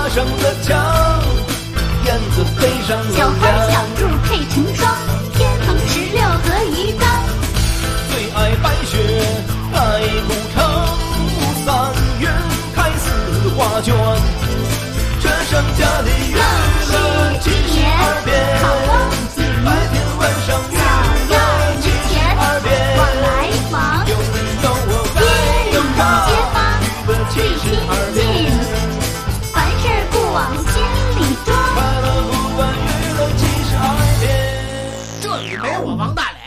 上了墙，燕子飞上了小花小兔配成双，天蓬16和鱼缸。 最爱白雪白古城，3月开4花卷，这上家里娱乐72变，白天晚上娱乐72变， 往来往， 有你有我街里街坊最 72变， 亲近，凡事不往心里装。 快乐不管娱乐72变。 这里没我王大磊。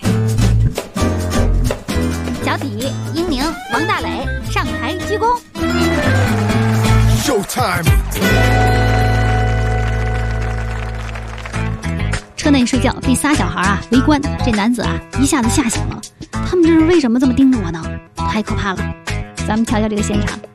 小体、英宁、王大磊上台鞠躬。 Showtime！ 车内睡觉被仨小孩围观，这男子一下子吓醒了。他们这是为什么这么盯着我呢？太可怕了！咱们瞧瞧这个现场。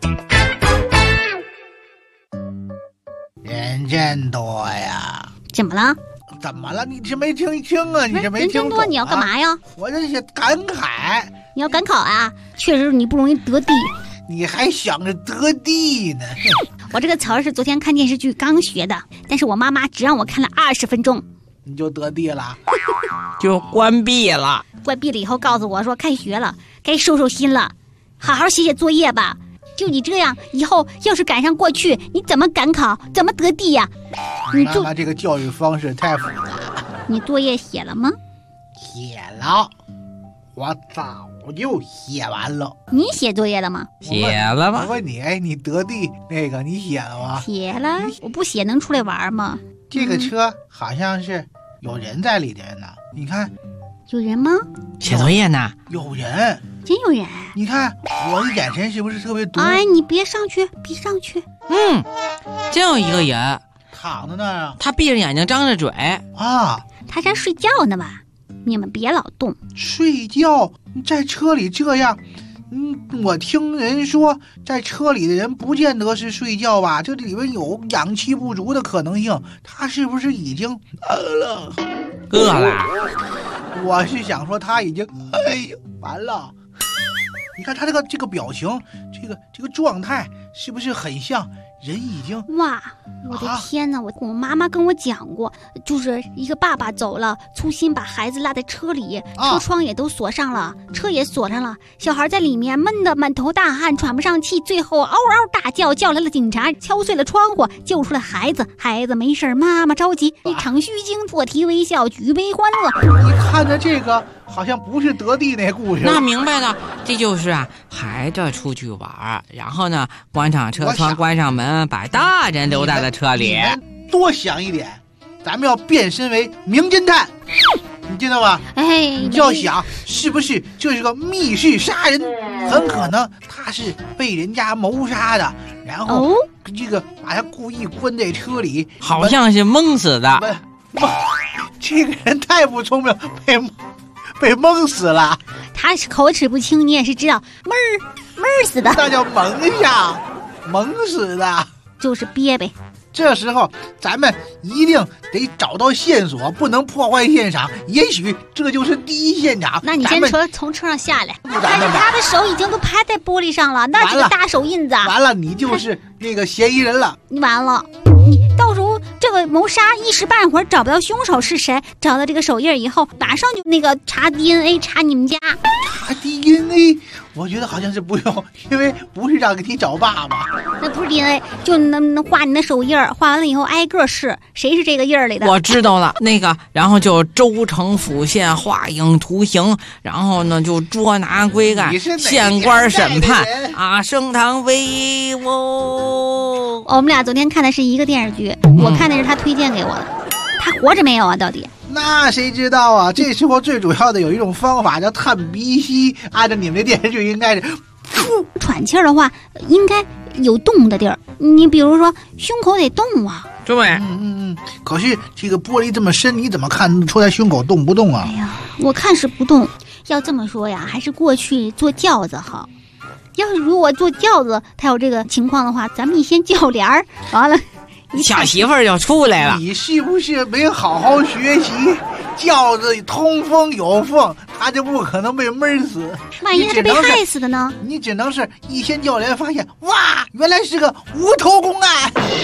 人真多呀！ 怎么了？ 怎么了？你这没听清啊？你这没听懂啊？ 人真多，你要干嘛呀？ 我这是感慨。 你要赶考啊？确实你不容易得第。 你还想着得第呢？ 我这个词儿是昨天看电视剧刚学的，但是我妈妈只让我看了20分钟， 你就得第了， 就关闭了。 关闭了以后告诉我说开学了，该收收心了，好好写写作业吧。就你这样，以后要是赶上过去，你怎么赶考，怎么得第呀？你妈妈这个教育方式太复杂了。 你作业写了吗？ 写了，我早就写完了。 你写作业了吗？ 写了吗？ 我问你，哎，你得第那个你写了吗？ 写了，我不写能出来玩吗？ 这个车好像是有人在里边呢，你看。 有人吗？ 写作业呢？ 有人， 真有人。 你看我的眼神是不是特别毒？ 哎，你别上去，别上去。 真有一个人躺在那儿啊。 他闭着眼睛张着嘴啊， 他在睡觉呢吧？你们别老动。 睡觉在车里这样，我听人说在车里的人不见得是睡觉吧，这里面有氧气不足的可能性，他是不是已经饿了？ 我是想说他已经，哎呀，完了！你看他这个表情，这个状态，是不是很像人已经？ 哇，我的天哪！我妈妈跟我讲过，就是一个爸爸走了，粗心把孩子落在车里，车窗也都锁上了，车也锁上了，小孩在里面闷得满头大汗，喘不上气，最后嗷嗷大叫，叫来了警察，敲碎了窗户，救出了孩子。孩子没事，妈妈着急，一场虚惊，破涕为笑，举杯欢乐。 你看着这个好像不是得地那故事。 那明白了，这就是孩子出去玩，然后呢关上车窗，关上门，把大人留在了车里。 你们多想一点，咱们要变身为名侦探，你知道吗？ 哎， 你要想是不是这是个密室杀人，很可能他是被人家谋杀的，然后这个把他故意关在车里， 好像是蒙死的。 这个人太不聪明，被蒙死了。 他是口齿不清，你也是知道，闷儿死的， 那叫蒙上，蒙死的， 就是憋呗。 这时候咱们一定得找到线索，不能破坏现场。也许这就是第一现场。 那你先从车上下来， 但是他的手已经都拍在玻璃上了，那几个大手印子。 完了，你就是那个嫌疑人了。 你完了，到时候这个谋杀一时半会儿找不到凶手是谁，找到这个手印以后，马上就那个查 DNA， 查你们家。 查 DNA， 我觉得好像是不用，因为不是让你找爸爸。 那不是 DNA， 就能画你的手印，画完了以后挨个试谁是这个印儿里的。 我知道了，那个，然后就州城府县画影图形，然后呢就捉拿归案，县官审判啊，升堂威武。 我们俩昨天看的是一个电视剧，我看的是他推荐给我的。他活着没有啊？到底？ 那谁知道啊？这时候最主要的有一种方法叫探鼻息，按照你们的电视剧应该是， 喘气儿的话应该有动的地儿，你比如说胸口得动啊。 对， 可是这个玻璃这么深，你怎么看得出来胸口动不动啊？ 哎呀，我看是不动。要这么说呀，还是过去坐轿子好。要是如果坐轿子，他有这个情况的话，咱们一先轿帘儿，完了。 小媳妇儿就出来了。 你是不是没好好学习？轿子通风有缝，他就不可能被闷死。 万一他是被害死的呢？ 你只能是一掀轿帘，发现哇，原来是个无头公案。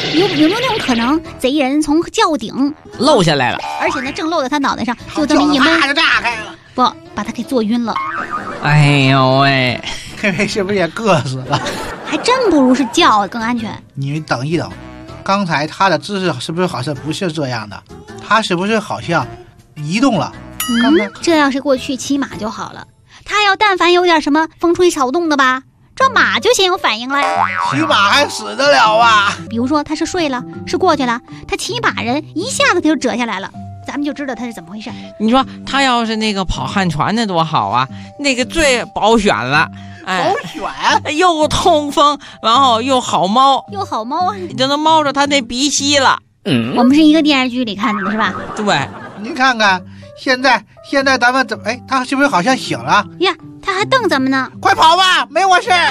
有没有那种可能，贼人从轿顶漏下来了， 而且呢正漏在他脑袋上，就这么一闷就炸开了， 不把他给坐晕了。 哎呦喂， 嘿嘿，是不是也硌死了？ 还真不如是轿更安全。 你等一等，刚才他的姿势是不是好像不是这样的？他是不是好像移动了？ 这要是过去骑马就好了。他要但凡有点什么风吹草动的吧，这马就先有反应了呀。 骑马还死得了啊？ 比如说他是睡了，是过去了，他骑马人一下子他就折下来了，咱们就知道他是怎么回事。 你说他要是那个跑旱船的多好啊，那个最保选了。 保选又通风，然后又好猫， 你就能猫着他那鼻息了。 我们是一个电视剧里看的是吧？ 对， 您看看现在咱们怎么？哎，他是不是好像醒了呀？他还瞪咱们呢！ 快跑吧，没我事。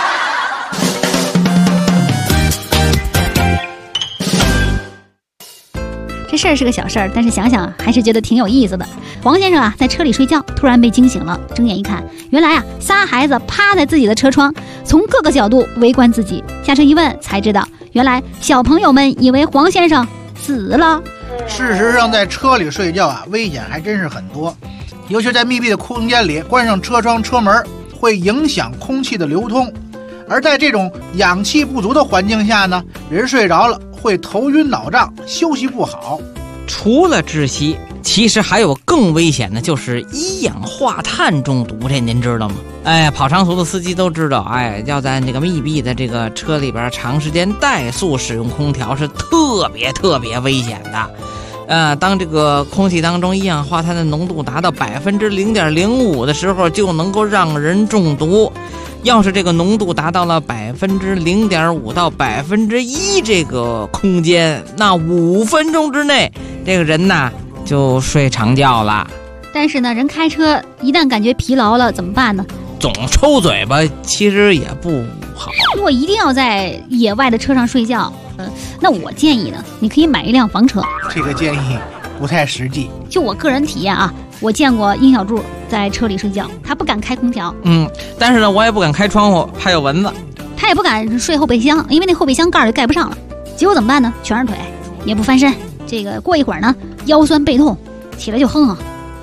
这事儿是个小事儿，但是想想还是觉得挺有意思的。黄先生啊，在车里睡觉，突然被惊醒了，睁眼一看，原来啊，3孩子趴在自己的车窗，从各个角度围观自己。下车一问，才知道原来小朋友们以为黄先生死了。 事实上，在车里睡觉啊，危险还真是很多，尤其在密闭的空间里，关上车窗、车门，会影响空气的流通。而在这种氧气不足的环境下呢，人睡着了会头晕脑胀，休息不好。 除了窒息，其实还有更危险的，就是一氧化碳中毒，这您知道吗？哎，跑长途的司机都知道，哎，要在这个密闭的这个车里边长时间怠速使用空调是特别危险的。当这个空气当中一氧化碳的浓度达到0.05%的时候，就能够让人中毒。要是这个浓度达到了0.5%到1%这个空间，那5分钟之内，这个人呐就睡长觉了。 但是呢，人开车一旦感觉疲劳了，怎么办呢？ 总抽嘴巴其实也不好。 如果一定要在野外的车上睡觉，那我建议呢，你可以买一辆房车。 这个建议不太实际。 就我个人体验啊，我见过殷小柱在车里睡觉，他不敢开空调。 但是呢，我也不敢开窗户，怕有蚊子。 他也不敢睡后备箱，因为那后备箱盖就盖不上了。结果怎么办呢？全是腿，也不翻身。这个过一会儿呢，腰酸背痛，起来就哼哼。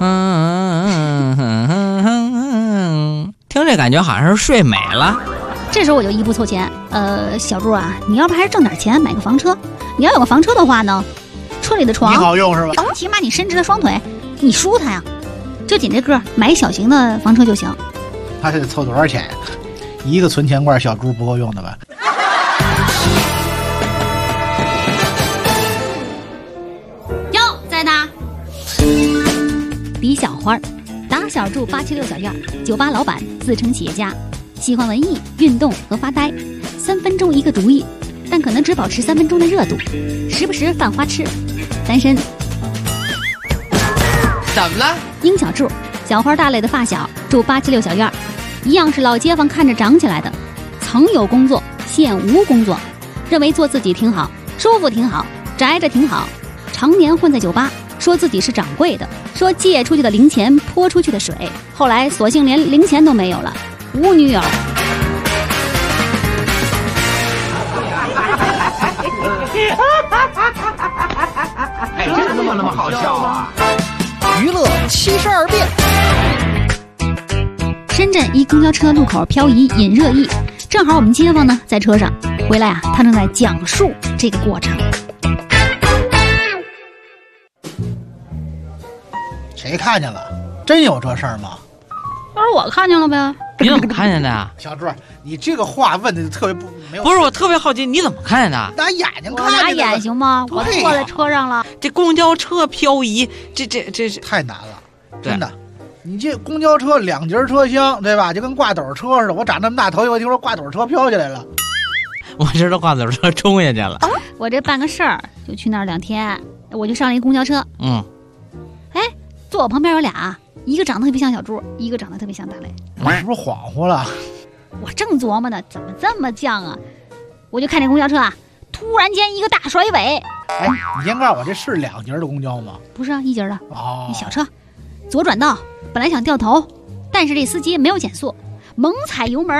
听这感觉好像是睡美了。 这时候我就一步凑前，小柱啊，你要不还是挣点钱买个房车？你要有个房车的话呢，车里的床你好用是吧？ 起码你伸直了双腿，你舒坦呀。就紧这个，买小型的房车就行。 他是得凑多少钱呀？一个存钱罐小猪不够用的吧？ 哟，在哪？李小花，打小住876小院，酒吧老板，自称企业家，喜欢文艺、运动和发呆，3分钟一个主意，但可能只保持3分钟的热度，时不时犯花痴，单身。 怎么了？ 殷小柱，小花大磊的发小，住876小院，一样是老街坊看着长起来的，曾有工作，现无工作，认为做自己挺好，舒服挺好，宅着挺好，常年混在酒吧，说自己是掌柜的，说借出去的零钱泼出去的水，后来索性连零钱都没有了，无女友。 哎，这怎么那么好笑啊？ 娱乐72变。 深圳一公交车路口漂移引热议，正好我们街坊呢在车上回来啊，他正在讲述这个过程。 谁看见了？真有这事儿吗？ 要是我看见了呗。 你怎么看见的啊？ 小柱，你这个话问的特别没有。 不是，我特别好奇，你怎么看见的？ 拿眼睛看见的。 我拿眼行吗？我坐在车上了。 这公交车漂移，这太难了，真的。你这公交车2节车厢，对吧？就跟挂斗车似的。我长这么大头一回听说挂斗车飘起来了。 我知道挂斗车冲下去了。 我这办个事儿就去那儿2天，我就上了一公交车。哎，坐我旁边有俩，一个长得特别像小猪，一个长得特别像大磊。 你是不是恍惚了？ 我正琢磨呢，怎么这么犟啊？我就看这公交车啊，突然间一个大甩尾。 哎，你先告诉我，这是2节的公交吗？ 不是啊，1节的。 哦， 小车，左转道，本来想掉头，但是这司机没有减速，猛踩油门啊，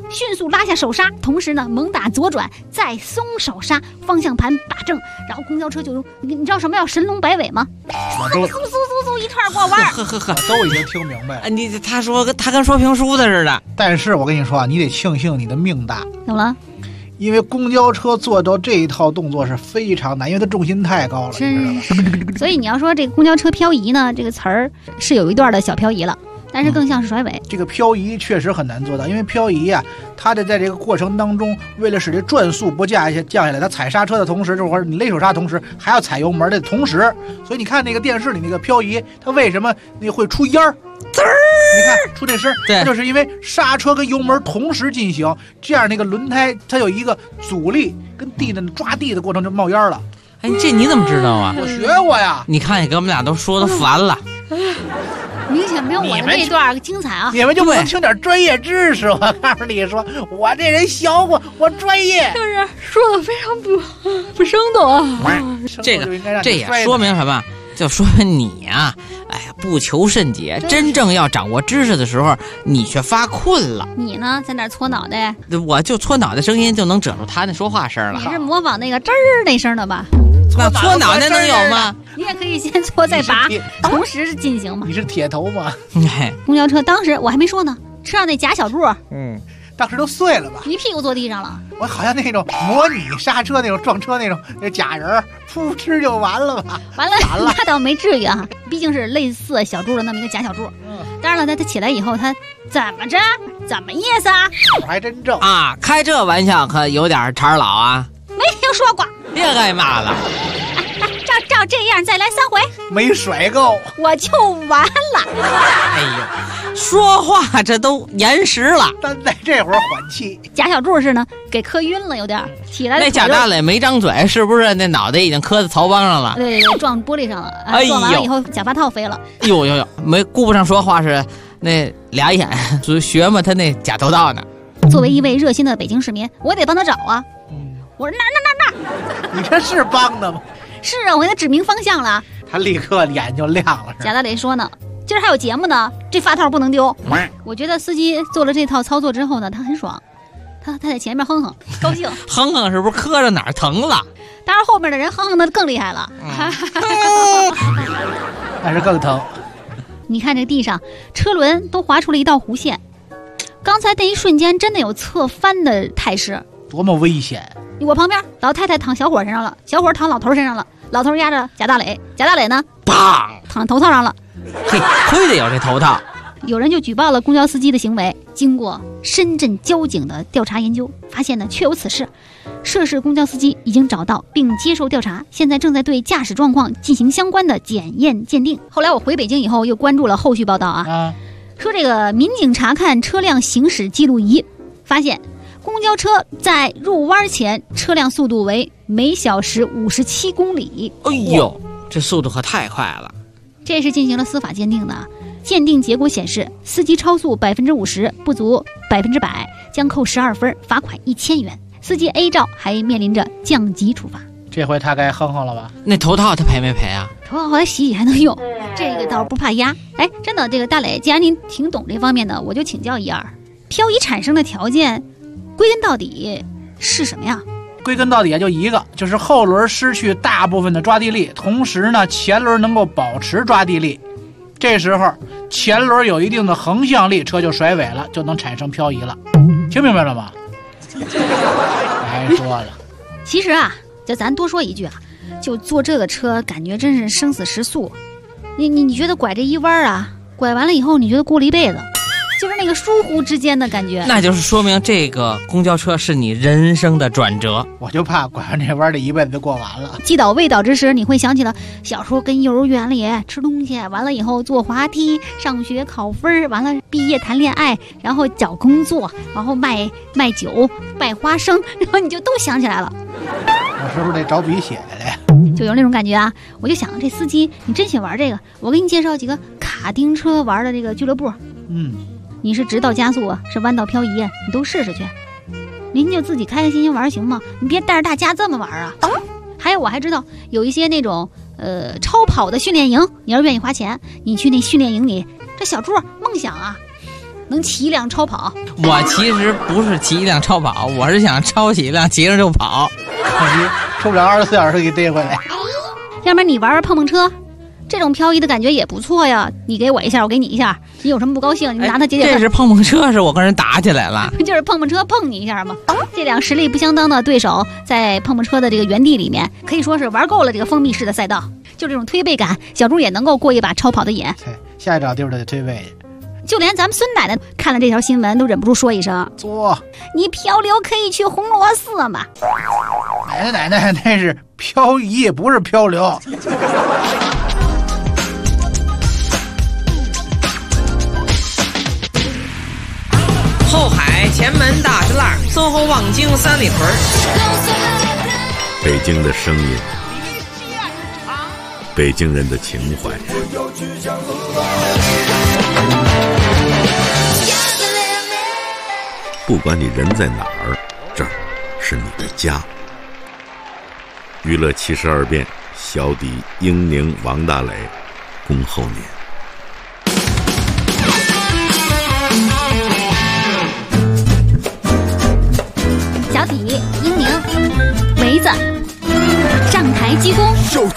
迅速拉下手刹，同时呢猛打左转，再松手刹，方向盘把正，然后公交车就你知道什么叫神龙摆尾吗？ 我都嗖一串过弯， 都已经听明白了。 他说他跟说评书的似的。 但是我跟你说啊，你得庆幸你的命大。 怎么了？ 因为公交车做到这一套动作是非常难，因为它重心太高了， 真是。所以你要说这个公交车漂移呢，这个词儿是有一段的小漂移了。但是更像是甩尾。 这个漂移确实很难做到，因为漂移啊，它得在这个过程当中，为了使这转速不降下来，它踩刹车的同时，或者你勒手刹同时，还要踩油门的同时，所以你看那个电视里那个漂移，它为什么那会出烟儿？滋儿，你看出这声，它就是因为刹车跟油门同时进行，这样那个轮胎它有一个阻力，跟地的抓地的过程就冒烟了。 哎，这你怎么知道啊？ 我学过呀。 你看，你跟我们俩都说的烦了。 明显没有我的这一段精彩啊！ 你们就不能听点专业知识？我告诉你说，我这人学过，我专业。 就是说的非常不生动啊！ 这也说明什么？就说明你呀，哎呀，不求甚解，真正要掌握知识的时候，你却发困了。 你呢，在那搓脑袋？ 我就搓脑袋声音就能遮住他那说话声了。 你是模仿那个吱儿那声的吧？ 那搓脑袋能有吗？ 你也可以先搓再拔，同时进行嘛。 你是铁头吗？ 公交车当时我还没说呢，车上那假小柱， 当时都碎了吧？ 一屁股坐地上了。 我好像那种模拟刹车那种撞车那种那假人，噗嗤就完了吧？ 完了，那倒没至于啊，毕竟是类似小柱的那么一个假小柱。当然了，他起来以后，他怎么着？怎么意思啊？ 我还真正啊，开这玩笑可有点茬老啊。 没听说过。 别挨骂了。 照这样再来3回， 没甩够我就完了。 哎呦，说话这都延时了， 但在这会儿缓气。 假小柱是呢，给磕晕了，有点起来。 那贾大磊没张嘴，是不是那脑袋已经磕在槽帮上了？ 对，撞玻璃上了。撞完了以后，假发套飞了。 呦，没顾不上说话，是那俩眼学嘛他那假头套呢。 作为一位热心的北京市民，我得帮他找啊。我说那， 你这是帮的吗？ 是啊，我给他指明方向了。 他立刻脸就亮了。 贾大磊说呢，今儿还有节目呢，这发套不能丢。我觉得司机做了这套操作之后呢，他很爽，他在前面哼哼，高兴。 哼哼是不是磕着哪儿疼了？ 当然后面的人哼哼的更厉害了， 那是更疼。 你看这地上车轮都划出了一道弧线，刚才那一瞬间真的有侧翻的态势， 多么危险！ 我旁边老太太躺小伙身上了，小伙躺老头身上了，老头压着贾大磊，贾大磊呢， 砰， 躺头套上了。 嘿，亏得有这头套。 有人就举报了公交司机的行为，经过深圳交警的调查研究，发现呢确有此事，涉事公交司机已经找到并接受调查，现在正在对驾驶状况进行相关的检验鉴定。后来我回北京以后又关注了后续报道啊，说这个民警查看车辆行驶记录仪，发现公交车在入弯前车辆速度为每小时57公里。 哎呦，这速度可太快了。 这是进行了司法鉴定的，鉴定结果显示，司机超速50%，不足100%，将扣12分，罚款1000元。司机 A 照还面临着降级处罚。 这回他该哼哼了吧？ 那头套他赔没赔啊？ 头套后来洗还能用，这个倒不怕压。哎，真的，这个大磊，既然您挺懂这方面的，我就请教一二，漂移产生的条件归根到底是什么呀？ 归根到底就一个，就是后轮失去大部分的抓地力，同时呢前轮能够保持抓地力，这时候前轮有一定的横向力，车就甩尾了，就能产生漂移了。听明白了吗？还说了， 其实啊，就咱多说一句啊，就坐这个车感觉真是生死时速。你觉得拐这一弯啊，拐完了以后你觉得过了一辈子，就是那个疏忽之间的感觉， 那就是说明这个公交车是你人生的转折。 我就怕拐完这弯，这一辈子就过完了。 既倒未倒之时，你会想起了小时候跟幼儿园里吃东西，完了以后坐滑梯，上学考分，完了毕业谈恋爱，然后找工作，然后卖酒卖花生，然后你就都想起来了。 我是不是得找笔写来呀？ 就有那种感觉啊！我就想这司机，你真喜欢玩这个，我给你介绍几个卡丁车玩的这个俱乐部。你是直道加速啊，是弯道漂移啊，你都试试去。您就自己开开心心玩行吗？你别带着大家这么玩啊！还有我还知道有一些那种超跑的训练营，你要是愿意花钱，你去那训练营里，这小柱梦想啊， 能骑一辆超跑。 我其实不是骑一辆超跑，我是想抄起一辆骑着就跑， 抽不了24小时给逮回来。 要不然你玩玩碰碰车，这种漂移的感觉也不错呀。你给我一下，我给你一下，你有什么不高兴，你拿它解解恨。 这是碰碰车，是我跟人打起来了。 就是碰碰车碰你一下嘛。这两实力不相当的对手在碰碰车的这个原地里面，可以说是玩够了这个封闭式的赛道。就这种推背感，小猪也能够过一把超跑的瘾。 下一找地儿得推背去。 就连咱们孙奶奶看了这条新闻都忍不住说一声： 作， 你漂流可以去红螺寺嘛。 奶奶那是漂移，不是漂流。 后海前门大栅栏，孙后望京三里屯。 北京的声音，北京人的情怀。不管你人在哪儿，这儿是你的家。娱乐72变，小迪、英宁、王大雷，恭候您。 小迪、英宁、围子上台鞠躬。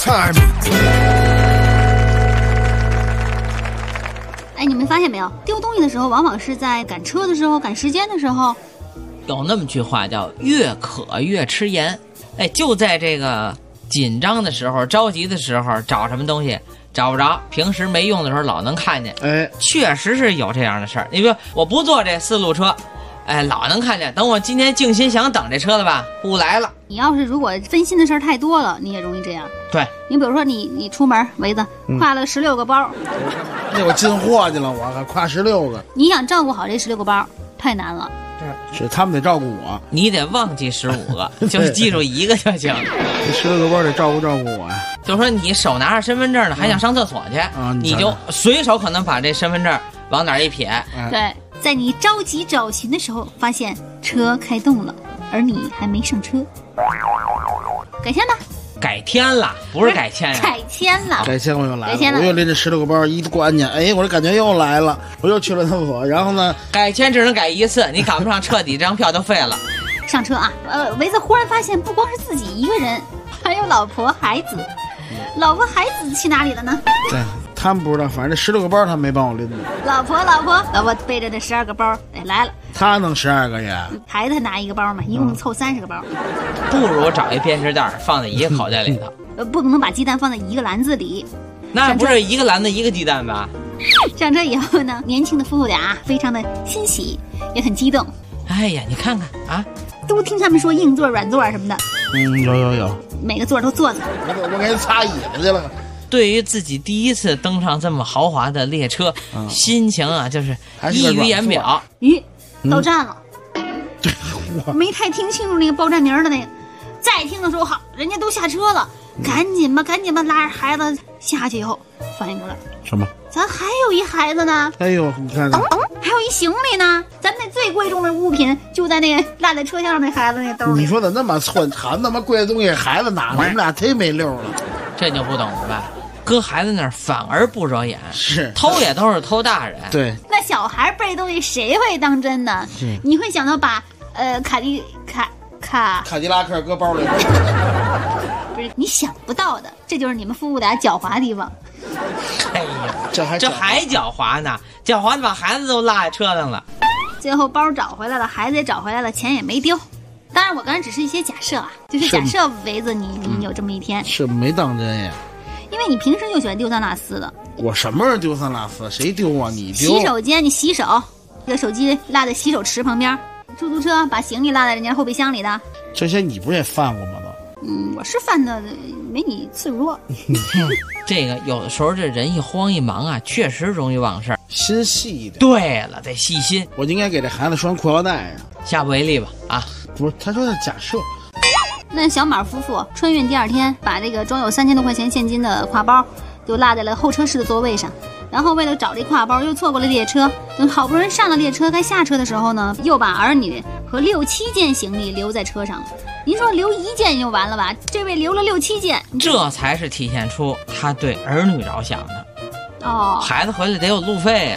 哎，你们发现没有？丢东西的时候，往往是在赶车的时候、赶时间的时候。 有那么句话叫“越渴越吃盐”。哎，就在这个紧张的时候、着急的时候，找什么东西找不着，平时没用的时候老能看见。哎，确实是有这样的事儿。你比如我不坐这4路车，哎，老能看见。等我今天静心想等这车了吧，不来了。 你要是如果分心的事儿太多了，你也容易这样。 对， 你比如说你出门，围子挎了16个包， 那我进货去了，我还挎16个。 你想照顾好这16个包，太难了。 是他们得照顾我， 你得忘记15个，就记住1个就行。 这16个包得照顾我呀。 就说你手拿着身份证呢，还想上厕所去，你就随手可能把这身份证往哪儿一撇。 对，在你着急找寻的时候，发现车开动了，而你还没上车。改签吧。 改天了，不是改签呀， 改签了， 改签我又来了，我又拎着16个包一关去，哎，我这感觉又来了，我又去了厕所，然后呢， 改签只能改1次，你赶不上彻底，这张票就废了。 上车啊，维子忽然发现不光是自己一个人，还有老婆孩子，老婆孩子去哪里了呢？ 对。他们不知道，反正这16个包他没帮我拎着。 老婆背着这12个包，哎来了。 他弄12个呀？ 孩子拿1个包嘛，一共凑30个包。 不如找一编织袋放在一个口袋里头。 不能把鸡蛋放在一个篮子里。 那不是一个篮子一个鸡蛋吧？ 上车以后呢，年轻的夫妇俩非常的欣喜，也很激动。 哎呀，你看看啊， 都听他们说硬座、软座什么的。 有， 每个座都坐着。 我给人擦椅子去了。 对于自己第一次登上这么豪华的列车，心情啊就是溢于言表。 咦，到站了，没太听清楚那个报站名的那个，再听的时候好，人家都下车了，赶紧吧，拉着孩子下去以后，反应过来什么？ 咱还有一孩子呢。 哎呦，你看， 还有一行李呢，咱那最贵重的物品就在那个落在车厢上那孩子那兜里。 你说的那么寸，好那么贵的东西，孩子拿了，你们俩忒没溜了。 这就不懂了吧？搁孩子那儿反而不惹眼， 是偷也都是偷大人。 对， 那小孩背东西谁会当真呢？你会想到把卡迪拉克搁包里， 不是你想不到的，这就是你们夫妇俩狡猾的地方。 哎呀，这还狡猾呢，狡猾的把孩子都落在车上了。 最后包找回来了，孩子也找回来了，钱也没丢。当然，我刚才只是一些假设啊，就是假设围子你有这么一天， 是没当真呀。 因为你平时就喜欢丢三落四的。 我什么时候丢三落四？谁丢啊？你丢。 洗手间你洗手，这个手机落在洗手池旁边，出租车把行李落在人家后备箱里的， 这些你不也犯过吗？ 我是犯的，没你次数多。 这个有的时候这人一慌一忙啊，确实容易忘事儿， 心细一点。 对了，得细心。 我应该给这孩子拴裤腰带呀。 下不为例吧？啊， 不是，他说的假设。 那小马夫妇春运第2天，把这个装有3000多块钱现金的挎包就落在了候车室的座位上，然后为了找这挎包，又错过了列车。等好不容易上了列车，该下车的时候呢，又把儿女和6、7件行李留在车上了。您说留1件就完了吧？这位留了6、7件， 这才是体现出他对儿女着想的。 哦， 孩子回来得有路费呀。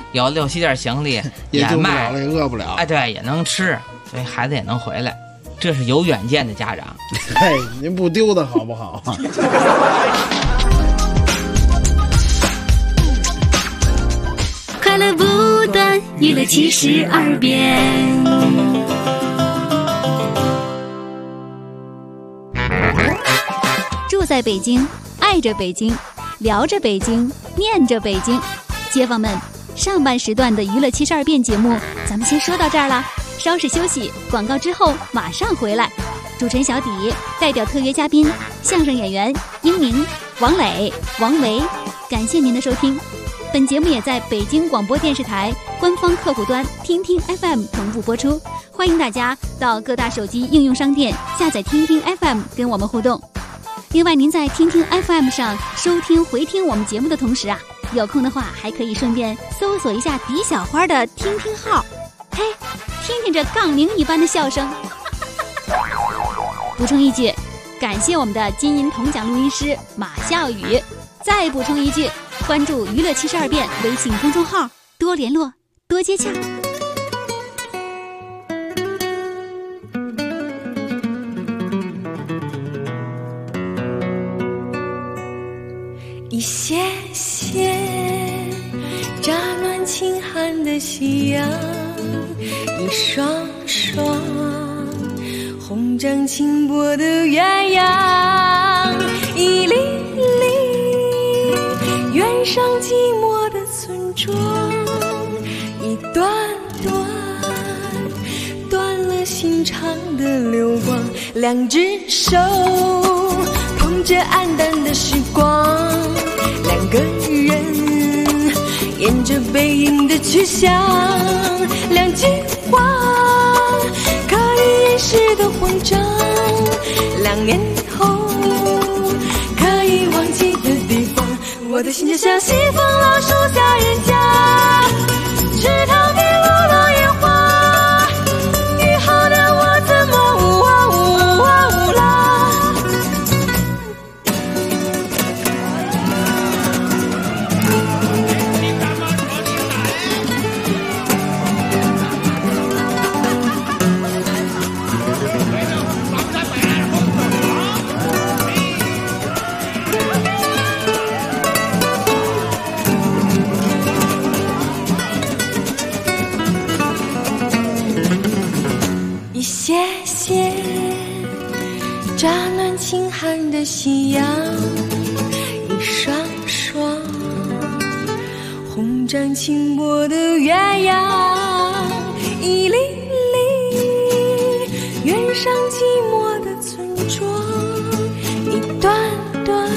有6-7件行李也卖， 也饿不了。 哎，对，也能吃，所以孩子也能回来。这是有远见的家长。 哎，您不丢的好不好？ 快乐不断，娱乐72变。 住在北京，爱着北京，聊着北京，念着北京。街坊们，上半时段的娱乐72变节目咱们先说到这儿了，稍事休息，广告之后马上回来。主持人小迪代表特约嘉宾相声演员英宁、王磊、王维，感谢您的收听。本节目也在北京广播电视台官方客户端听听 FM 同步播出，欢迎大家到各大手机应用商店下载听听 FM 跟我们互动。另外，您在听听 FM 上收听回听我们节目的同时啊，有空的话还可以顺便搜索一下迪小花的听听号，嘿，听听这杠铃一般的笑声。补充一句，感谢我们的金银铜奖录音师马笑宇。再补充一句，关注娱乐72变微信公众号，多联络，多接洽。 一些些乍暖轻寒的夕阳，一双双红掌轻波的鸳鸯，一粒粒远上寂寞的村庄，一段段断了心肠的流光，两只手捧着黯淡的时光，两个人沿着背影的去向，两句话可以掩饰的慌张，2年后可以忘记的地方，我的心就像西风老树下人家，池塘边落落烟花，雨后的我怎么啦？一些些乍暖轻寒的夕阳，一双双红掌轻波的鸳鸯，一粒粒远上寂寞的村庄，一段段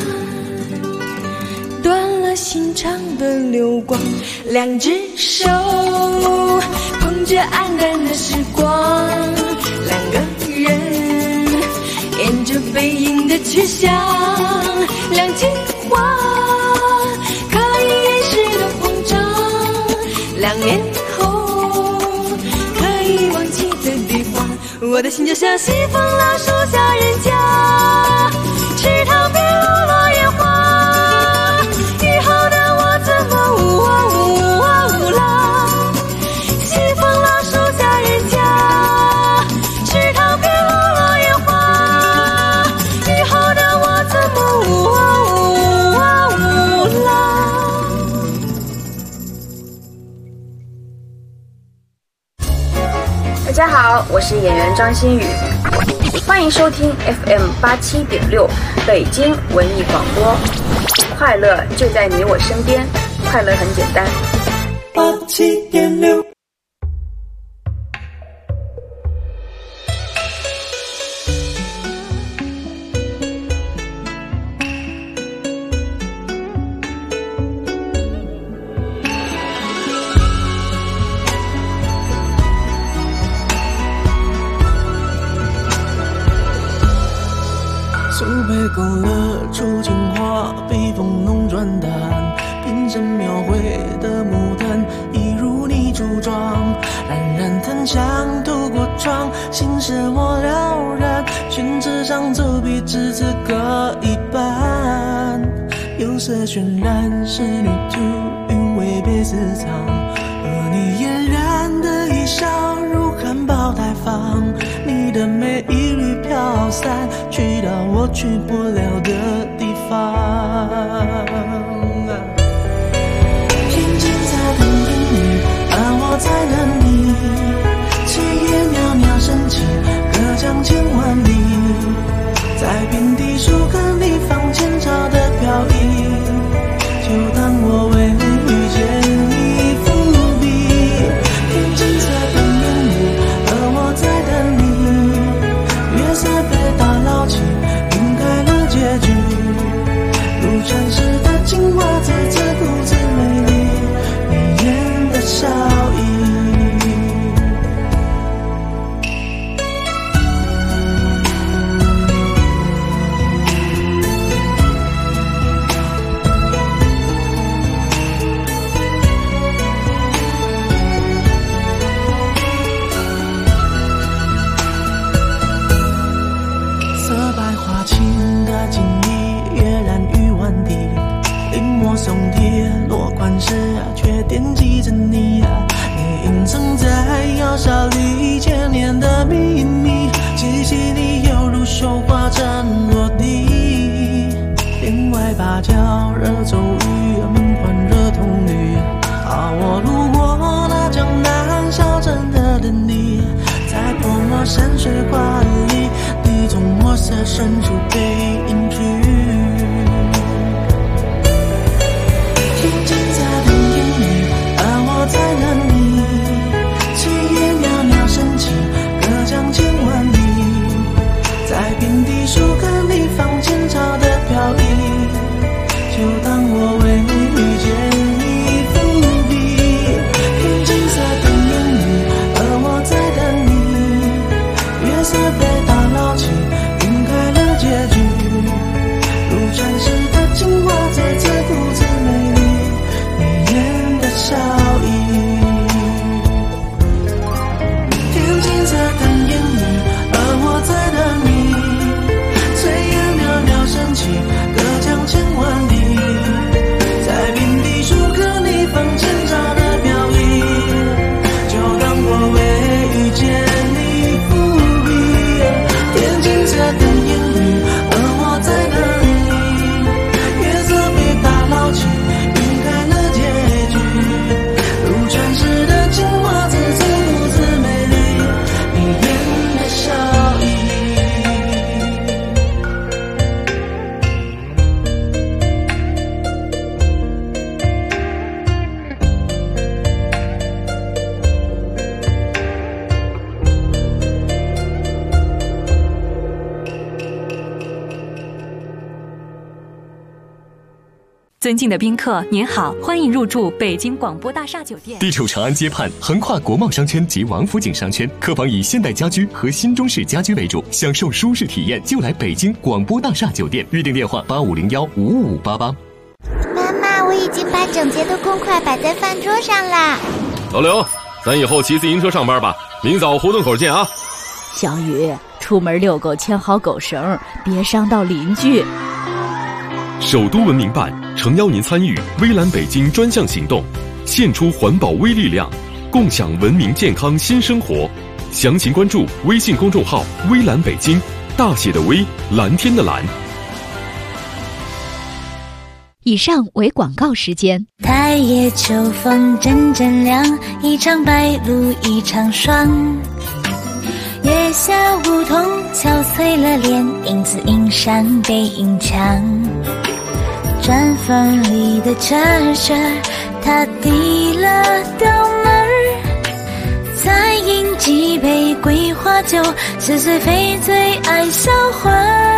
断了心肠的流光，两只手捧着黯淡的时光，两个人沿着背影的去向，两句话可以掩饰的慌张，2年后可以忘记的地方，我的心就像西风老树下人家，池塘边落落烟花，雨后的我怎么啦？西风老树下人家，池塘边落落烟花，雨后的我怎么啦？ 大家好，我是演员张馨予，欢迎收听 FM87.6 北京文艺广播，快乐就在你我身边，快乐很简单。 87.6 苏北勾勒出情画，笔锋浓转淡，平生描绘的牡丹，一如你梳妆，冉冉檀香透过窗，心事我了然，宣纸上走笔只字各一半，釉色渲染仕女图，韵味别私藏， 笑如含苞待放，你的美一缕飘散，去到我去不了的地方。天际在等烟雨，而我在等你。炊烟袅袅升起，隔江千万里，在遍地树根里放前朝的飘逸，就当我为遇见你伏笔。天际在等烟雨，而我在等你。月色被打捞起，晕开了结局，如传世的青花瓷，自顾自美丽，眉眼的笑意。松铁落款时却惦记着你也隐藏在窑烧里千年的秘密，细细里犹如绣花针落地。帘外芭蕉惹骤雨，门环惹铜绿。我路过那江南小镇的等你，在泼墨山水画里，你从墨色深处被隐去。天际在等烟雨，而我在等你。炊烟袅袅升起，隔江千万里，在遍地树根里放前朝的飘逸，就当我为遇见你伏笔。天际在等烟雨，而我在等你。月色被打捞起，晕开了结局，如传世的青花瓷，自顾自美丽，笑意。天际在等烟雨，而我在等你。炊烟袅袅升起，隔江千万里，在遍地树根里放前朝的飘逸，就当我为遇见你伏笔。天际在等烟雨，而我在等你。月色被打捞起，晕开了结局，如传世的青花瓷，自顾自美丽，眉眼的笑意。 尊敬的宾客，您好，欢迎入住北京广播大厦酒店。 地处长安街畔，横跨国贸商圈及王府井商圈，客房以现代家居和新中式家居为主，享受舒适体验就来北京广播大厦酒店。预订电话85015588。 妈妈，我已经把整洁的公筷摆在饭桌上啦。 老刘，咱以后骑自行车上班吧，明早胡同口见啊。 小雨，出门遛狗牵好狗绳，别伤到邻居。 首都文明办诚邀您参与微蓝北京专项行动，献出环保微力量，共享文明健康新生活。详情关注微信公众号微蓝北京，大写的微，蓝天的蓝。 以上为广告时间。 太夜秋风阵阵凉，一场白露一场霜。月下梧桐憔悴了脸，影子映上背影墙。砖缝里的车车，他递了刀门儿，再饮几杯桂花酒，是谁非最爱销魂。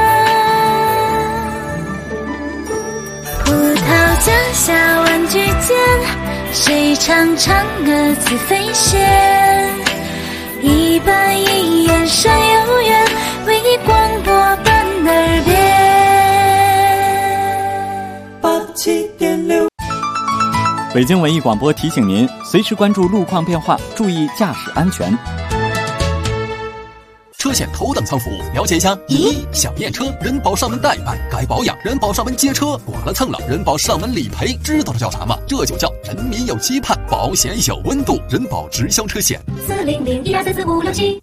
葡萄架下玩具间，谁唱嫦娥自飞仙？一板一眼山有缘，为你广播伴耳边。87.6。 北京文艺广播提醒您，随时关注路况变化，注意驾驶安全。 车险头等舱服务，了解一下。咦，想验车，人保上门代办；该保养，人保上门接车；剐了蹭了，人保上门理赔。知道这叫啥吗？这就叫人民有期盼，保险有温度。人保直销车险。 40012344567。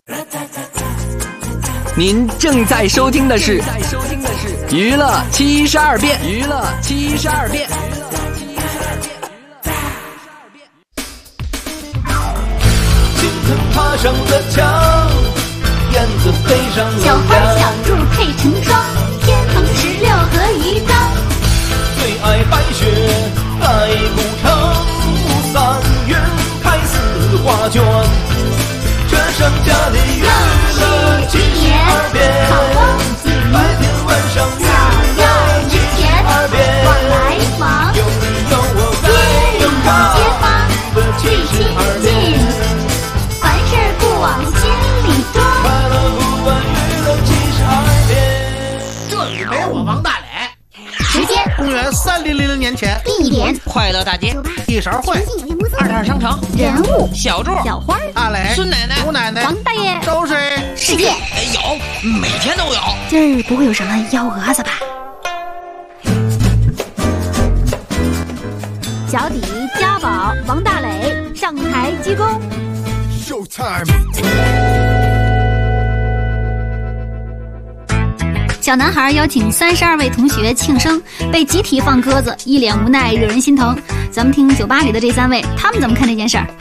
您正在收听的是娱乐72变。娱乐72变。 爬上了墙，燕子飞上了小花小兔配成双，天蓬16和鱼缸。 最爱白雪，爱古城，3月开4画卷。这盛家的娱乐72变，白天晚上娱乐72变，有你有我在有他的72变。 往心里装， 快乐不管娱乐72变。 这里没我王大磊。 时间： 公元3000年前。 地点： 快乐大街。 一勺烩。 22商城。 人物： 小柱、 小花、 大磊、 孙奶奶、 吴奶奶、 王大爷。 都是世界。 有，每天都有。 今儿不会有什么幺蛾子吧？小底、家宝、王大磊上台鞠躬。小男孩邀请32位同学庆生，被集体放鸽子，一脸无奈，惹人心疼。咱们听酒吧里的这3位，他们怎么看这件事儿？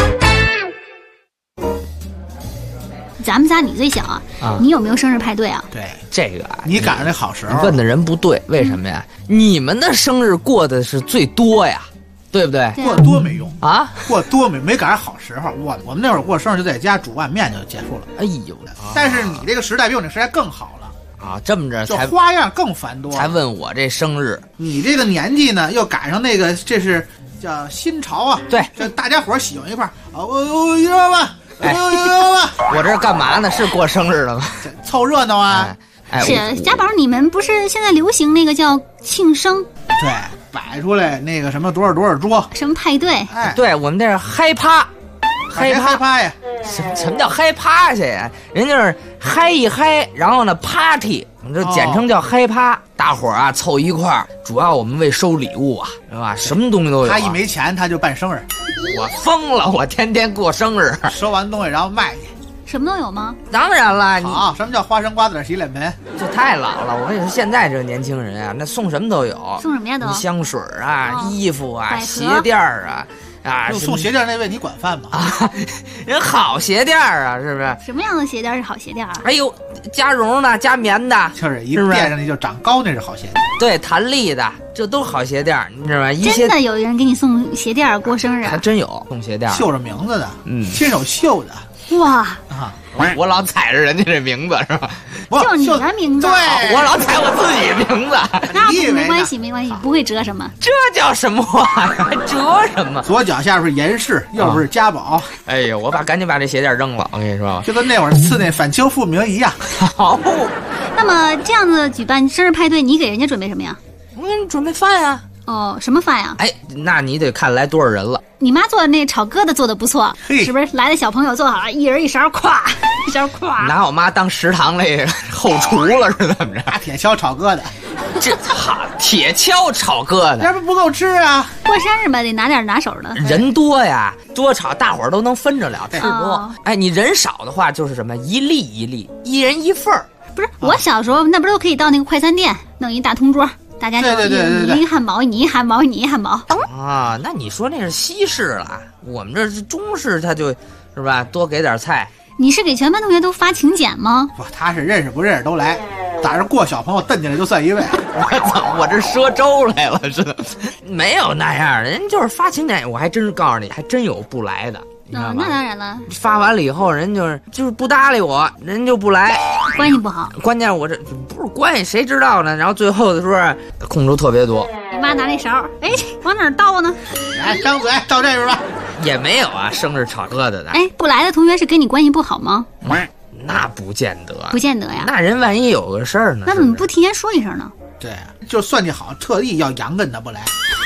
咱们家你最小啊，你有没有生日派对啊？ 对，这个啊， 你赶上那好时候。 问的人不对，为什么呀？你们的生日过的是最多呀。对不对？ 过多没用啊， 过多没赶上好时候。我们那会儿过生日就在家煮碗面就结束了。 哎呦， 但是你这个时代比我那时代更好了啊！这么着就花样更繁多。 才问我这生日， 你这个年纪呢，又赶上那个这是叫新潮啊。 对， 这大家伙喜欢一块儿啊，我知道吧？ 我这干嘛呢？是过生日了吗？ 凑热闹啊！ 是家宝，你们不是现在流行那个叫庆生？ 对。摆出来那个什么多少桌， 什么派对？ 哎， 对我们这是嗨趴， 嗨趴呀！ 什么叫嗨趴去呀？人家是嗨一嗨，然后呢 party， 我们这简称叫嗨趴。大伙儿啊凑一块儿，主要我们为收礼物啊，是吧？什么东西都有。 他一没钱他就办生日， 我疯了，我天天过生日， 收完东西然后卖去。 什么都有吗？ 当然了， 好，什么叫花生瓜子洗脸盆？ 这太老了。我跟你说，现在这年轻人啊，那送什么都有。 送什么呀？都香水啊、衣服啊、鞋垫啊， 送鞋垫那位你管饭吗？ 啊，人好鞋垫啊，是不是？ 什么样的鞋垫是好鞋垫啊？ 哎呦，加绒的、加棉的， 就是一垫上去就长高，那是好鞋垫。 对，弹力的，这都好鞋垫，你知道吧？ 真的有人给你送鞋垫过生日？ 还真有送鞋垫， 绣着名字的，亲手绣的。 哇啊！ 我老踩着人家这名字是吧？ 就你的名字， 对，我老踩我自己名字。 那没关系，没关系，不会折什么。 这叫什么话呀？还折什么？ 左脚下边是严氏，右边是家宝。 哎呦，我赶紧把这鞋垫扔了。我跟你说， 就跟那会儿赐那反清复明一样。 好。 那么这样子举办生日派对，你给人家准备什么呀？ 我给你准备饭呀。 哦，什么饭呀？ 哎，那你得看来多少人了。 你妈做的那炒疙瘩做的不错，是不是？来的小朋友做好了，一人一勺，咵一勺咵。 拿我妈当食堂那后厨了是怎么着？ 拿铁锹炒疙瘩， 这好铁锹炒疙瘩， 那不够吃啊！ 过生日吧，得拿点拿手的。 人多呀，多炒大伙儿都能分着了，吃多。哎，你人少的话就是什么一粒一粒，一人一份儿。 不是，我小时候那不都可以到那个快餐店弄一大通桌。大家就你一汉堡，你一汉堡，你一汉堡啊！那你说那是西式了，我们这是中式，他就是吧，多给点菜。 你是给全班同学都发请柬吗？ 不，他是认识不认识都来，打着过小朋友蹬进来就算一位。 我这赊粥来了似的，没有那样，人就是发请柬，我还真是告诉你，还真有不来的。 那当然了， 发完了以后，人就是不搭理我，人就不来， 关系不好。 关键我这不是关系，谁知道呢？然后最后的时候空出特别多。 你妈拿那勺，哎，往哪儿倒呢？ 来，张嘴倒这边吧。 也没有啊，生日炒疙瘩的。 哎，不来的同学是跟你关系不好吗？ 那不见得， 不见得呀。 那人万一有个事儿呢？ 那怎么不提前说一声呢？ 对，就算计好，特意要杨根他不来。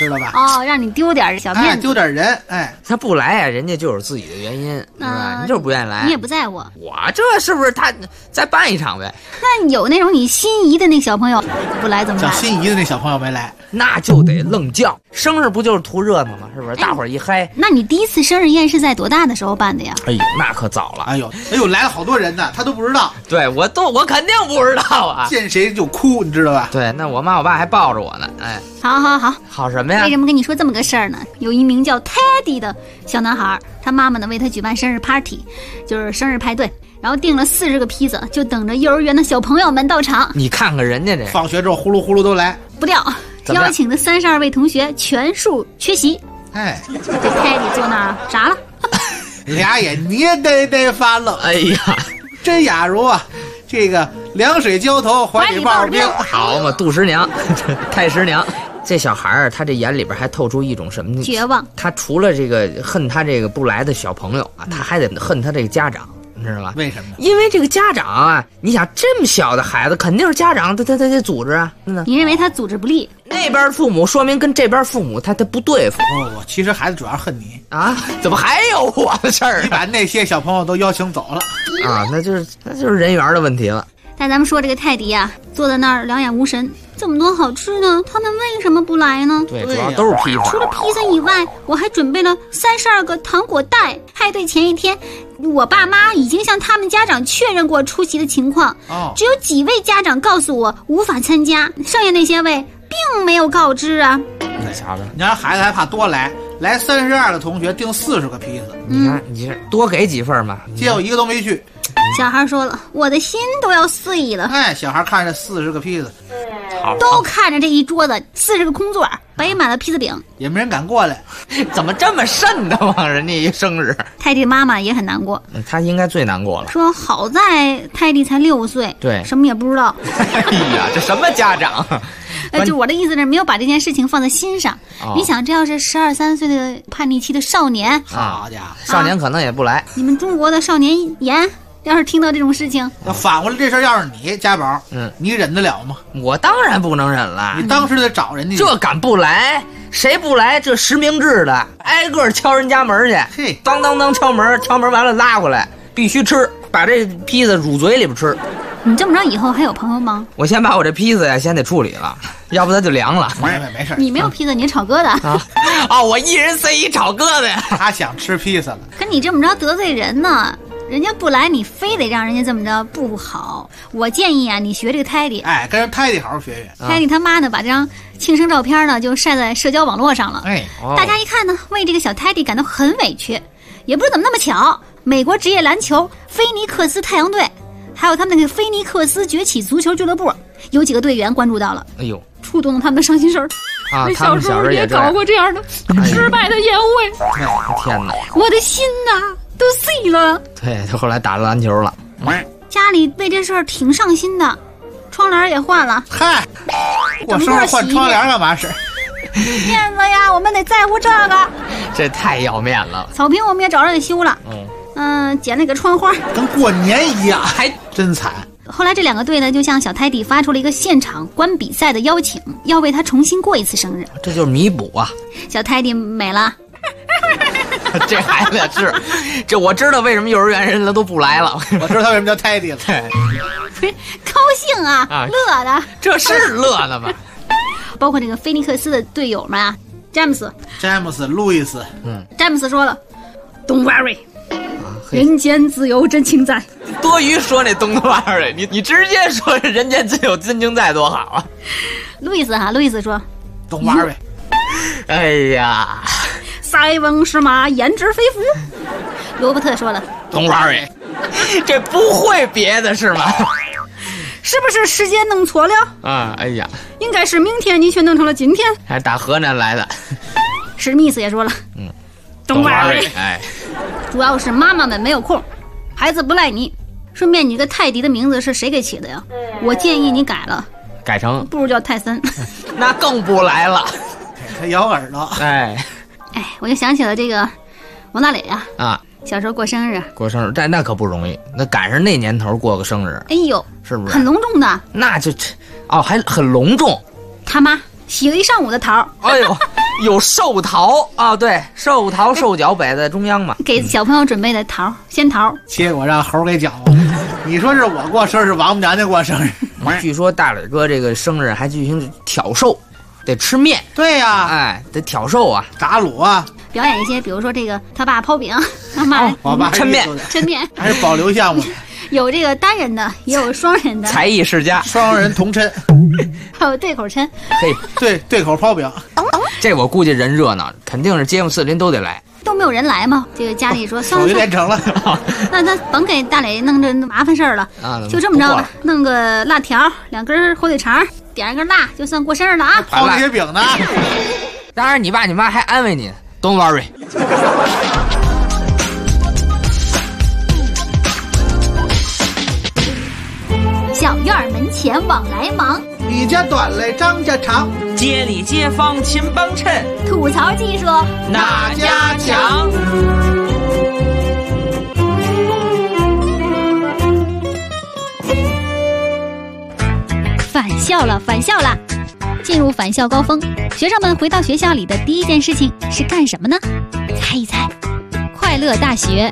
知道吧？ 哦，让你丢点小面子， 丢点人。 他不来啊，人家就有自己的原因，是吧？你就是不愿意来， 你也不在乎。 我这是不是他再办一场呗？ 那有那种你心仪的那小朋友不来怎么办？ 叫心仪的那小朋友没来， 那就得愣叫。生日不就是图热闹吗？是不是？大伙儿一嗨。 那你第一次生日宴是在多大的时候办的呀？ 哎呦，那可早了。 哎呦，来了好多人呢，他都不知道。 对，我肯定不知道啊。 见谁就哭，你知道吧？ 对，那我妈我爸还抱着我呢。 好什么呀？ 为什么跟你说这么个事儿呢？有一名叫 Teddy 的小男孩，他妈妈呢为他举办生日 party， 就是生日派对，然后订了40个披萨，就等着幼儿园的小朋友们到场。 你看看人家这， 放学之后呼噜呼噜都来， 不掉。邀请的32位同学全数缺席。这 Teddy 坐那儿啥了？ 俩眼捏得翻了。 哎呀， 真雅茹啊！这个凉水浇头，怀里抱着冰。 好嘛，杜十娘，太师娘。这小孩儿，他这眼里边还透出一种什么呢？ 绝望。 他除了这个恨他这个不来的小朋友啊，他还得恨他这个家长，你知道吧？ 为什么？ 因为这个家长啊，你想这么小的孩子，肯定是家长他得组织啊。 你认为他组织不力？ 那边父母说明跟这边父母他不对付。 其实孩子主要恨你啊！怎么还有我的事儿？ 你把那些小朋友都邀请走了啊，那就是人缘的问题了。 但咱们说这个泰迪啊，坐在那儿两眼无神，这么多好吃的，他们为什么不来呢？ 对，主要都是披萨。 除了披萨以外，我还准备了32个糖果袋。派对前一天，我爸妈已经向他们家长确认过出席的情况，只有几位家长告诉我无法参加，剩下那些位并没有告知啊。 那啥子？ 你让孩子还怕多来32个同学订40个披萨， 你看你这多给几份嘛， 结果一个都没去。 小孩说了，我的心都要碎了。 小孩看着40个披萨， 都看着这一桌子40个空座，摆满了披萨饼， 也没人敢过来。 怎么这么瘆得慌？人家一生日， 泰迪妈妈也很难过， 他应该最难过了。 说好在泰迪才6岁， 对， 什么也不知道。 哎呀，这什么家长？ 就我的意思是，没有把这件事情放在心上。你想，这要是12、13岁的叛逆期的少年， 好家伙， 少年可能也不来。 你们中国的少年严。要是听到这种事情， 要反过来这事儿要是你家宝，你忍得了吗？ 我当然不能忍了。 你当时得找人家， 这敢不来？谁不来？这实名制的，挨个敲人家门去，当当当敲门，敲门完了拉过来，必须吃，把这披萨乳嘴里边吃。 你这么着以后还有朋友吗？ 我先把我这披萨呀先得处理了，要不它就凉了。 没事， 你没有披萨，你炒疙瘩啊！我一人塞一炒疙瘩呀。 他想吃披萨了， 可你这么着得罪人呢。人家不来，你非得让人家这么着不好。我建议啊，你学这个泰迪， 跟人泰迪好好学学。 泰迪他妈呢，把这张庆生照片呢就晒在社交网络上了。大家一看呢，为这个小泰迪感到很委屈。也不知道怎么那么巧，美国职业篮球菲尼克斯太阳队，还有他们那个菲尼克斯崛起足球俱乐部，有几个队员关注到了。 哎呦， 触动了他们的伤心事儿。 他们小时候也搞过这样的失败的宴会。 天哪， 我的心呐！都碎了。 对，他后来打了篮球了。 家里为这事儿挺上心的，窗帘也换了。 嗨，我生日换窗帘干嘛事？ 面子呀，我们得在乎这个。 这太要面了。 草坪我们也找人给修了。剪了个窗花， 跟过年一样，还真惨。 后来这2个队呢，就向小泰迪发出了一个现场观比赛的邀请，要为他重新过一次生日。 这就是弥补啊。 小泰迪美了。 这孩子是，这我知道为什么幼儿园人都不来了。 我知道他为什么叫泰迪了。 高兴啊，乐的。 这是乐的吗？ 包括这个菲尼克斯的队友们啊，詹姆斯、 路易斯。 詹姆斯说了 ，Don't worry，人间自有真情在。 多余说那Don't worry，你直接说人间自有真情在多好啊。 路易斯说 ，Don't worry。 哎呀。 塞翁失马，焉知非福。罗伯特说了 ，Don't worry， 这不会别的是吗？ 是不是时间弄错了啊？哎呀， 应该是明天，你却弄成了今天。 还是打河南来的。 史密斯也说了，Don't worry， 主要是妈妈们没有空，孩子不赖你。顺便，你这个泰迪的名字是谁给起的呀？我建议你改了， 改成不如叫泰森。 那更不来了， 他咬耳朵。 我就想起了这个王大磊啊，小时候过生日， 那可不容易，那赶上那年头过个生日， 哎呦， 是不是很隆重的？ 那就还很隆重。 他妈洗了一上午的桃， 哎呦， 有寿桃啊，对，寿桃寿角摆在中央嘛， 给小朋友准备的桃，仙桃。 结果让猴给搅了。你说是我过生日，王母娘娘过生日。 据说大磊哥这个生日还进行挑寿，得吃面。 对呀， 哎，得挑寿啊， 打卤啊， 表演一些，比如说这个他爸抛饼，他妈抻面， 还是保留项目。 有这个单人的，也有双人的， 才艺世家， 双人同抻， 还有对口抻， 对口抛饼。 这我估计人热闹，肯定是街坊四邻都得来。 都没有人来吗？这个家里说手艺练成了， 那他甭给大磊弄这麻烦事儿了啊！就这么着吧，弄个辣条，2根火腿肠，点一根辣，就算过生日了啊！ 抛那些饼呢？ 当然，你爸你妈还安慰你 ，Don't worry。 小院门前往来忙， 李家短嘞张家长， 街里街坊勤帮衬， 吐槽技术哪家强？ 返校了，返校了！进入返校高峰，学生们回到学校里的第一件事情是干什么呢？猜一猜，快乐大学。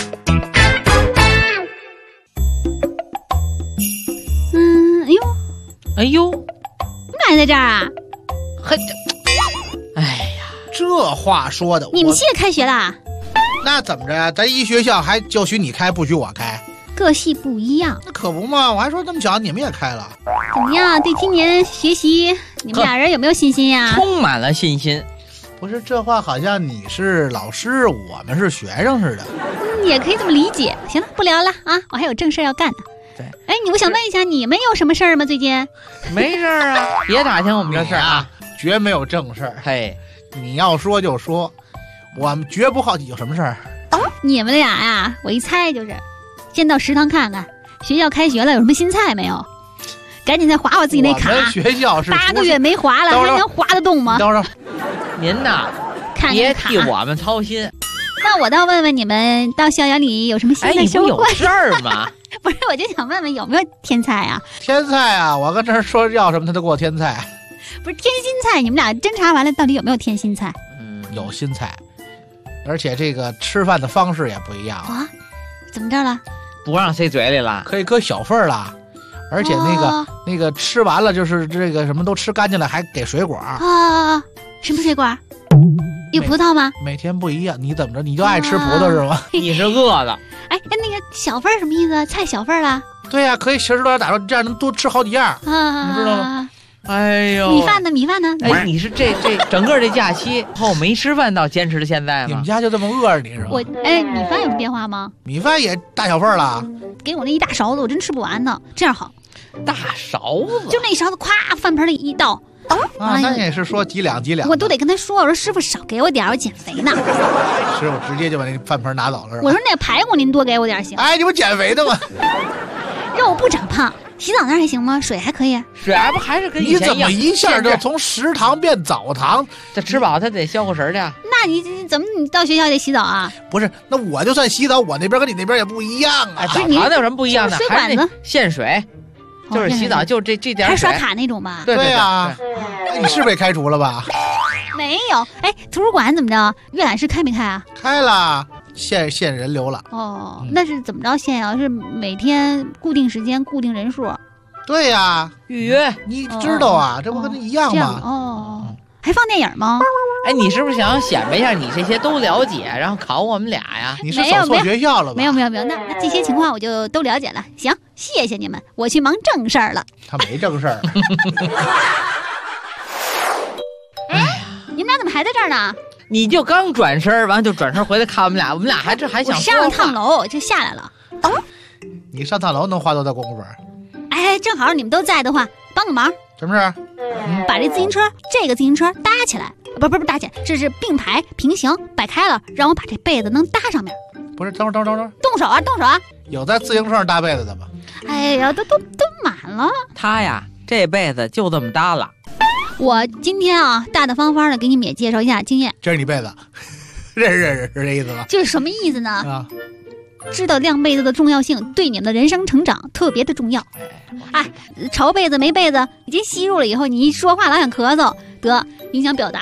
哎呦， 你们俩在这儿啊？ 嘿，哎呀， 这话说的， 你们系开学啦？ 那怎么着呀？咱一学校还就许你开，不许我开？ 各系不一样。 那可不嘛！我还说这么巧，你们也开了。 怎么样？对今年学习，你们俩人有没有信心呀？ 充满了信心。 不是，这话好像你是老师，我们是学生似的。 也可以这么理解。行了，不聊了啊，我还有正事要干呢。 对， 哎，我想问一下，你们有什么事儿吗？最近？ 没事儿啊，别打听我们这事儿啊， 绝没有正事儿。 嘿， 你要说就说，我们绝不好奇有什么事儿。 你们俩呀，我一猜就是，先到食堂看看，学校开学了有什么新菜没有？赶紧再划划自己那卡。 我们学校是 8个月没划了，还能划得动吗？ 等会儿， 您呐，别替我们操心。 那我倒问问你们，到校园里有什么新的收获？ 哎，你不有事儿吗？ 不是，我就想问问有没有添菜啊？ 添菜啊！我跟这儿说要什么，他都给我添菜。 不是添新菜，你们俩侦查完了，到底有没有添新菜？ 有新菜，而且这个吃饭的方式也不一样啊。怎么着了？ 不让塞嘴里了， 可以搁小份儿了。而且那个吃完了就是这个什么都吃干净了，还给水果啊？什么水果？有葡萄吗？ 每天不一样，你怎么着？你就爱吃葡萄是吗？ 你是饿的。 哎，那个小份什么意思？菜小份啦？ 对呀，可以10多打包，这样能多吃好几样啊！你知道吗？ 哎呦， 米饭呢？米饭呢？ 哎，你是这整个这假期后没吃饭到坚持到现在吗？ 你们家就这么饿着你是吧？ 米饭有什么变化吗？ 米饭也大小份了。 给我那一大勺子，我真吃不完呢。这样好， 大勺子就那一勺子，咵饭盆里一倒。 啊，那也是说几两， 我都得跟他说，我说师傅少给我点，我减肥呢。 师傅直接就把那饭盆拿走了是吧？ 我说那排骨您多给我点行。 哎，你不减肥的吗？ 肉不长胖，洗澡那还行吗？水还可以。 水不还是跟以前一样？ 你怎么一下就从食堂变澡堂？ 这吃饱他得消过神去。 那你怎么你到学校得洗澡啊？ 不是，那我就算洗澡，我那边跟你那边也不一样啊。 澡堂有什么不一样的？ 水管子限水。就是洗澡，就这点还刷卡那种吧？ 对呀，你是被开除了吧？ 没有，哎，图书馆怎么着？阅览室开没开啊？ 开了，限人流了。 哦，那是怎么着限啊？是每天固定时间、固定人数？ 对呀， 预约， 你知道啊？这不跟一样吗？ 哦，还放电影吗？ 哎，你是不是想显摆一下你这些都了解，然后考我们俩呀？ 你是走错学校了吧？ 没有，那这些情况我就都了解了。行，谢谢你们，我去忙正事儿了。 他没正事儿。 哎，你们俩怎么还在这儿呢？ 你就刚转身，完就转身回来看我们俩，我们俩还想上了趟楼就下来了。 你上趟楼能花多大功夫？ 哎，正好你们都在的话，帮个忙。 什么事？ 把这个自行车搭起来，不搭起来，这是并排平行摆开了，让我把这被子能搭上面。 不是，等会儿， 动手啊！ 有在自行车上搭被子的吗？ 哎呀，都满了。 他呀，这辈子就这么搭了。 我今天啊，大大方方的给你们也介绍一下经验。 这是你被子，认识是这意思吗？ 就是什么意思呢？知道晾被子的重要性，对你们的人生成长特别的重要。哎，潮被子没被子，已经吸入了以后，你一说话老想咳嗽，得影响表达了。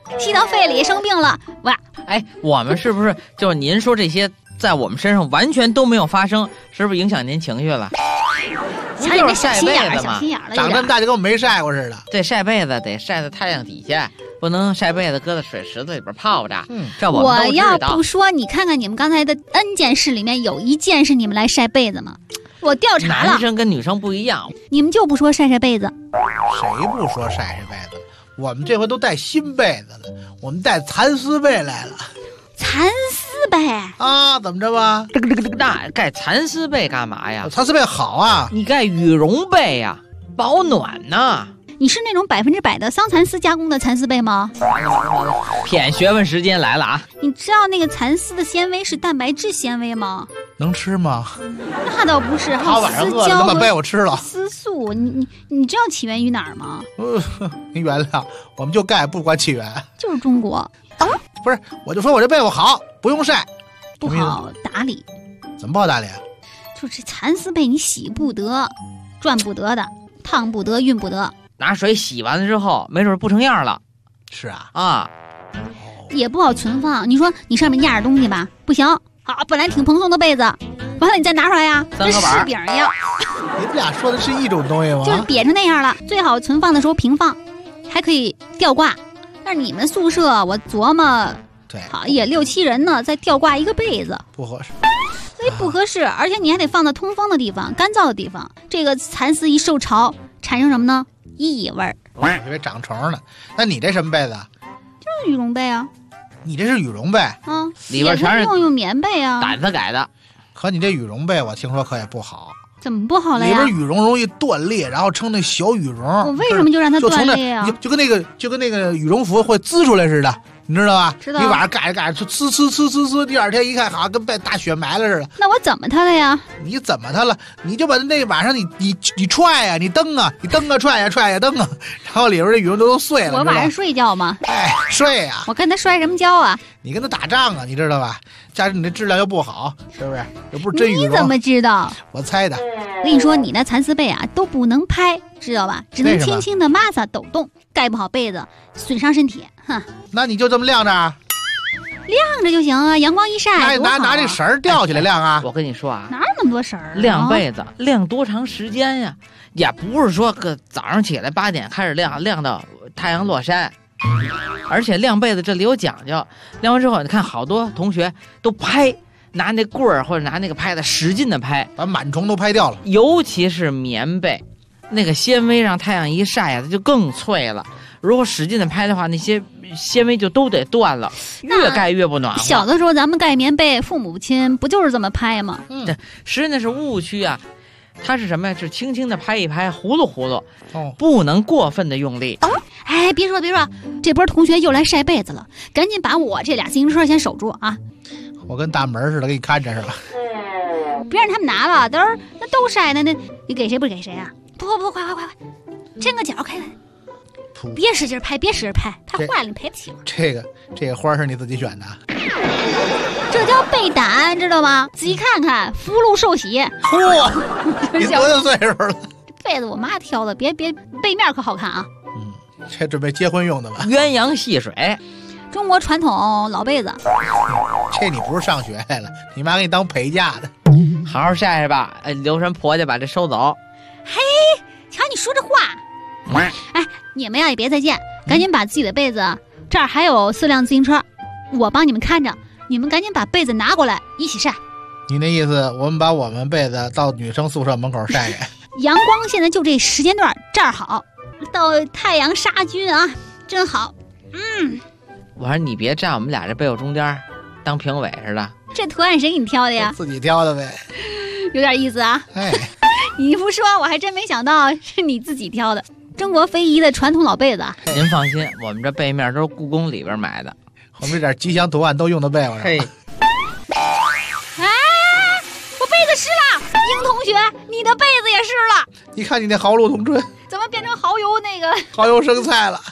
吸到肺里生病了。哇！ 哎，我们是不是就是您说这些在我们身上完全都没有发生，是不是影响您情绪了？ 瞧你这小心眼儿，小心眼儿了， 长这么大就跟我没晒过似的。 对，晒被子得晒在太阳底下，不能晒被子搁在水池子里边泡着。这我们都知道。 我要不说，你看看你们刚才的 N 件事里面有一件是你们来晒被子吗？我调查了， 男生跟女生不一样， 你们就不说晒被子？ 谁不说晒被子？我们这回都带新被子了，我们带蚕丝被来了。 蚕丝被啊？怎么着吧？ 那盖蚕丝被干嘛呀？ 蚕丝被好啊， 你盖羽绒被呀，保暖呢。 你是那种100%的桑蚕丝加工的蚕丝被吗？ 骗学问时间来了啊！ 你知道那个蚕丝的纤维是蛋白质纤维吗？ 能吃吗？ 那倒不是， 他晚上饿了，把被我吃了。 丝素，你知道起源于哪儿吗？ 您原谅，我们就盖不管起源， 就是中国。 不是，我就说我这被窝好，不用晒， 不好打理。 怎么不好打理？ 就这蚕丝被你洗不得，转不得的，烫不得，熨不得。 拿水洗完了之后，没准不成样了。 是啊， 啊， 也不好存放。你说你上面压着东西吧，不行。好，本来挺蓬松的被子，完了你再拿出来呀，跟柿饼一样。 你们俩说的是一种东西吗？ 就是瘪成那样了。最好存放的时候平放，还可以吊挂。但是你们宿舍，我琢磨， 对， 好也6、7人呢，再吊挂一个被子， 不合适。 所以不合适，而且你还得放到通风的地方、干燥的地方。这个蚕丝一受潮，产生什么呢？异味儿。 我以为长虫呢。那你这什么被子？ 就是羽绒被啊。 你这是羽绒被啊， 里边全是用棉被啊， 掸子改的。 可你这羽绒被我听说可也不好。 怎么不好了呀？ 里边羽绒容易断裂，然后成那小羽绒。 我为什么就让它断裂啊？ 就跟那个羽绒服会滋出来似的，你知道吧？ 知道。 你晚上盖着盖着，呲，第二天一看，好像跟被大雪埋了似的。 那我怎么它了呀？ 你怎么它了？你就把那晚上你踹呀，你蹬啊，踹呀蹬啊，然后里边这羽绒都碎了。 我晚上睡觉吗？ 哎，睡呀。 我跟他摔什么跤啊？ 你跟他打仗啊，你知道吧？加上你这质量又不好，是不是？又不是真羽绒。 你怎么知道？ 我猜的。 我跟你说，你那蚕丝被啊都不能拍，知道吧？只能轻轻的摩擦抖动，盖不好被子，损伤身体。哼， 那你就这么晾着， 晾着就行啊，阳光一晒， 拿这绳儿吊起来晾啊！ 我跟你说啊， 哪有那么多绳儿？ 晾被子晾多长时间呀？也不是说个早上起来8点开始晾到太阳落山。而且晾被子这里有讲究，晾完之后，你看好多同学都拍，拿那棍儿或者拿那个拍子使劲的拍， 把螨虫都拍掉了。 尤其是棉被，那个纤维让太阳一晒呀，它就更脆了。如果使劲的拍的话，那些纤维就都得断了，越盖越不暖和。 小的时候咱们盖棉被，父母亲不就是这么拍吗？ 对，实际那是误区啊。它是什么呀？是轻轻的拍一拍，葫芦，不能过分的用力。 哎，别说，这波同学又来晒被子了，赶紧把我这俩自行车先守住啊！ 我跟大门似的，给你看着是吧？ 别让他们拿了，那都晒呢，那你给谁不给谁啊？不，快，抻个脚开。别使劲拍，拍坏了你赔不起。 这个花是你自己选的？ 这叫被胆，知道吗？仔细看看，福禄寿喜。 嚯，你多大岁数了？ 被子我妈挑的，别背面可好看啊。 这准备结婚用的吧？ 鸳鸯戏水， 中国传统老被子。 这你不是上学来了，你妈给你当陪嫁的。 好好晒晒吧，留神婆家把这收走。 嘿，瞧你说这话。哎，你们呀也别再见，赶紧把自己的被子，这儿还有4辆自行车，我帮你们看着，你们赶紧把被子拿过来一起晒。 你那意思，我们把我们被子到女生宿舍门口晒晒？ 阳光现在就这时间段，这儿好，到太阳杀菌啊，真好。 我说你别站我们俩这被窝中间，当评委似的。 这图案谁给你挑的呀？ 自己挑的呗， 有点意思啊。 哎， 你不说我还真没想到是你自己挑的。中国非遗的传统老被子。 您放心，我们这被面都是故宫里边买的， 我们这点吉祥图案都用到被窝上。 嘿， 哎，我被子湿了，英同学，你的被子也湿了。 你看你那豪鹿同春， 怎么变成蚝油那个蚝油生菜了？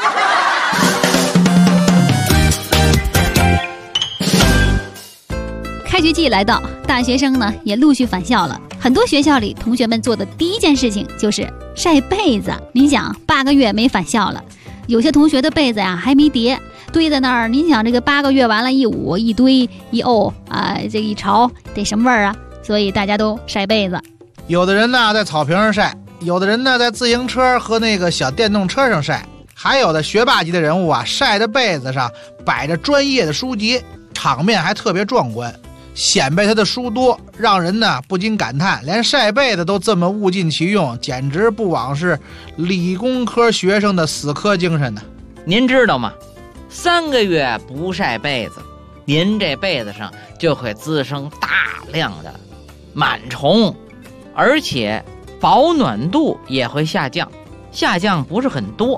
开学季来到，大学生呢也陆续返校了。很多学校里，同学们做的第一件事情就是晒被子。你想，8个月没返校了， 有些同学的被子呀还没叠，堆在那儿。您想这个8个月完了，一捂一堆一沤啊，这一潮得什么味儿啊？所以大家都晒被子。 有的人呢在草坪上晒，有的人呢在自行车和那个小电动车上晒，还有的学霸级的人物啊，晒的被子上摆着专业的书籍，场面还特别壮观，显摆他的书多，让人呢不禁感叹，连晒被子都这么物尽其用，简直不枉是理工科学生的死磕精神呢。 您知道吗？3个月不晒被子，您这被子上就会滋生大量的螨虫，而且保暖度也会下降，下降不是很多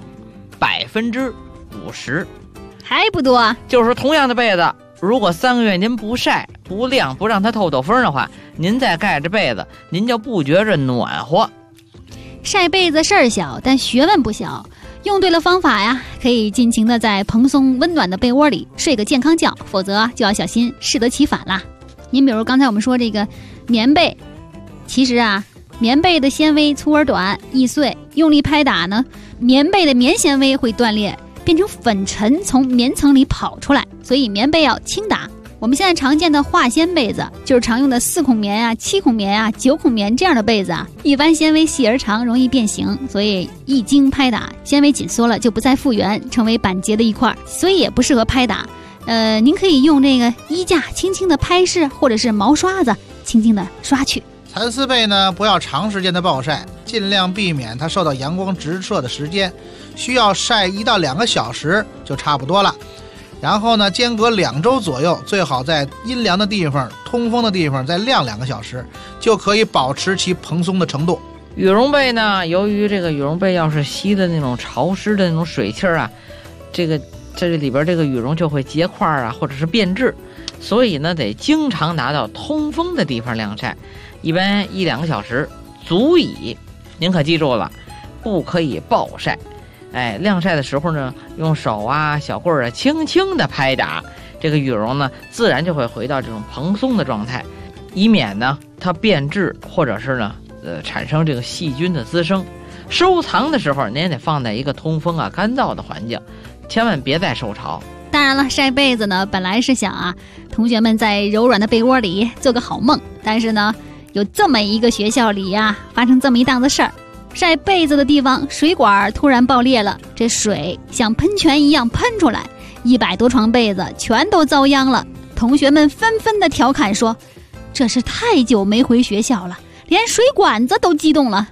，50%， 还不多。 就是同样的被子，如果3个月您不晒不晾不让它透风的话，您再盖着被子，您就不觉着暖和。 晒被子事儿小，但学问不小。用对了方法呀，可以尽情的在蓬松温暖的被窝里睡个健康觉，否则就要小心适得其反啦。您比如刚才我们说这个棉被，其实啊，棉被的纤维粗而短，易碎，用力拍打呢，棉被的棉纤维会断裂，变成粉尘从棉层里跑出来，所以棉被要轻打。我们现在常见的化纤被子，就是常用的4孔棉啊、7孔棉啊、9孔棉这样的被子啊，一般纤维细而长，容易变形，所以一经拍打，纤维紧缩了就不再复原，成为板结的一块，所以也不适合拍打。您可以用这个衣架轻轻的拍拭，或者是毛刷子轻轻的刷去。 蚕丝被呢，不要长时间的暴晒，尽量避免它受到阳光直射的时间，需要晒1到2个小时就差不多了。然后呢，间隔2周左右，最好在阴凉的地方、通风的地方再晾2个小时，就可以保持其蓬松的程度。 羽绒被呢，由于这个羽绒被要是吸的那种潮湿的那种水气啊，这里边这个羽绒就会结块啊，或者是变质，所以呢得经常拿到通风的地方晾晒，一般1-2个小时足矣。您可记住了，不可以暴晒。晾晒的时候呢，用手啊、小棍啊轻轻的拍打，这个羽绒呢自然就会回到这种蓬松的状态，以免呢它变质或者是呢产生这个细菌的滋生。收藏的时候您也得放在一个通风啊、干燥的环境，千万别再受潮。 当然了，晒被子呢本来是想啊，同学们在柔软的被窝里做个好梦，但是呢有这么一个学校里呀，发生这么一档子事儿。晒被子的地方水管突然爆裂了，这水像喷泉一样喷出来，100多床被子全都遭殃了。同学们纷纷的调侃说，这是太久没回学校了，连水管子都激动了。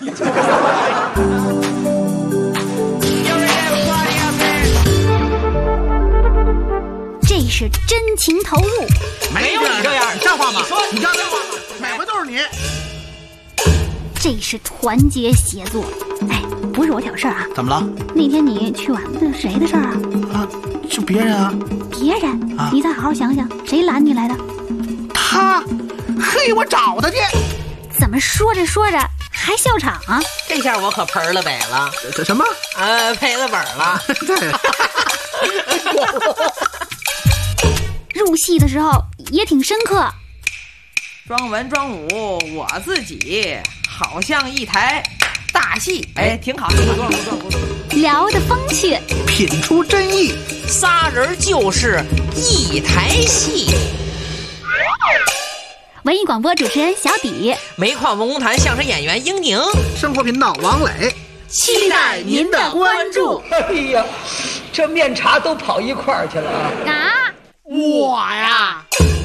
这是真情投入， 没有你这样，像话吗？ 你像话吗？每回都是你。 这是团结协作。不是我挑事儿啊。 怎么了？ 那天你去晚那谁的事儿啊？ 就别人啊。 别人？你再好好想想，谁拦你来的？ 他。嘿，我找他去。 怎么说着说着还笑场啊？ 这下我可盆了北了。 这什么？ 赔了本了。 对。 入戏的时候也挺深刻。 装文装武，我自己好像一台大戏。挺好，不错。 聊得风趣， 品出真意， 仨人就是一台戏。 文艺广播主持人小底， 煤矿文工团相声演员英宁， 生活频道王磊， 期待您的关注。哎呀，这面茶都跑一块儿去了啊！ 我呀。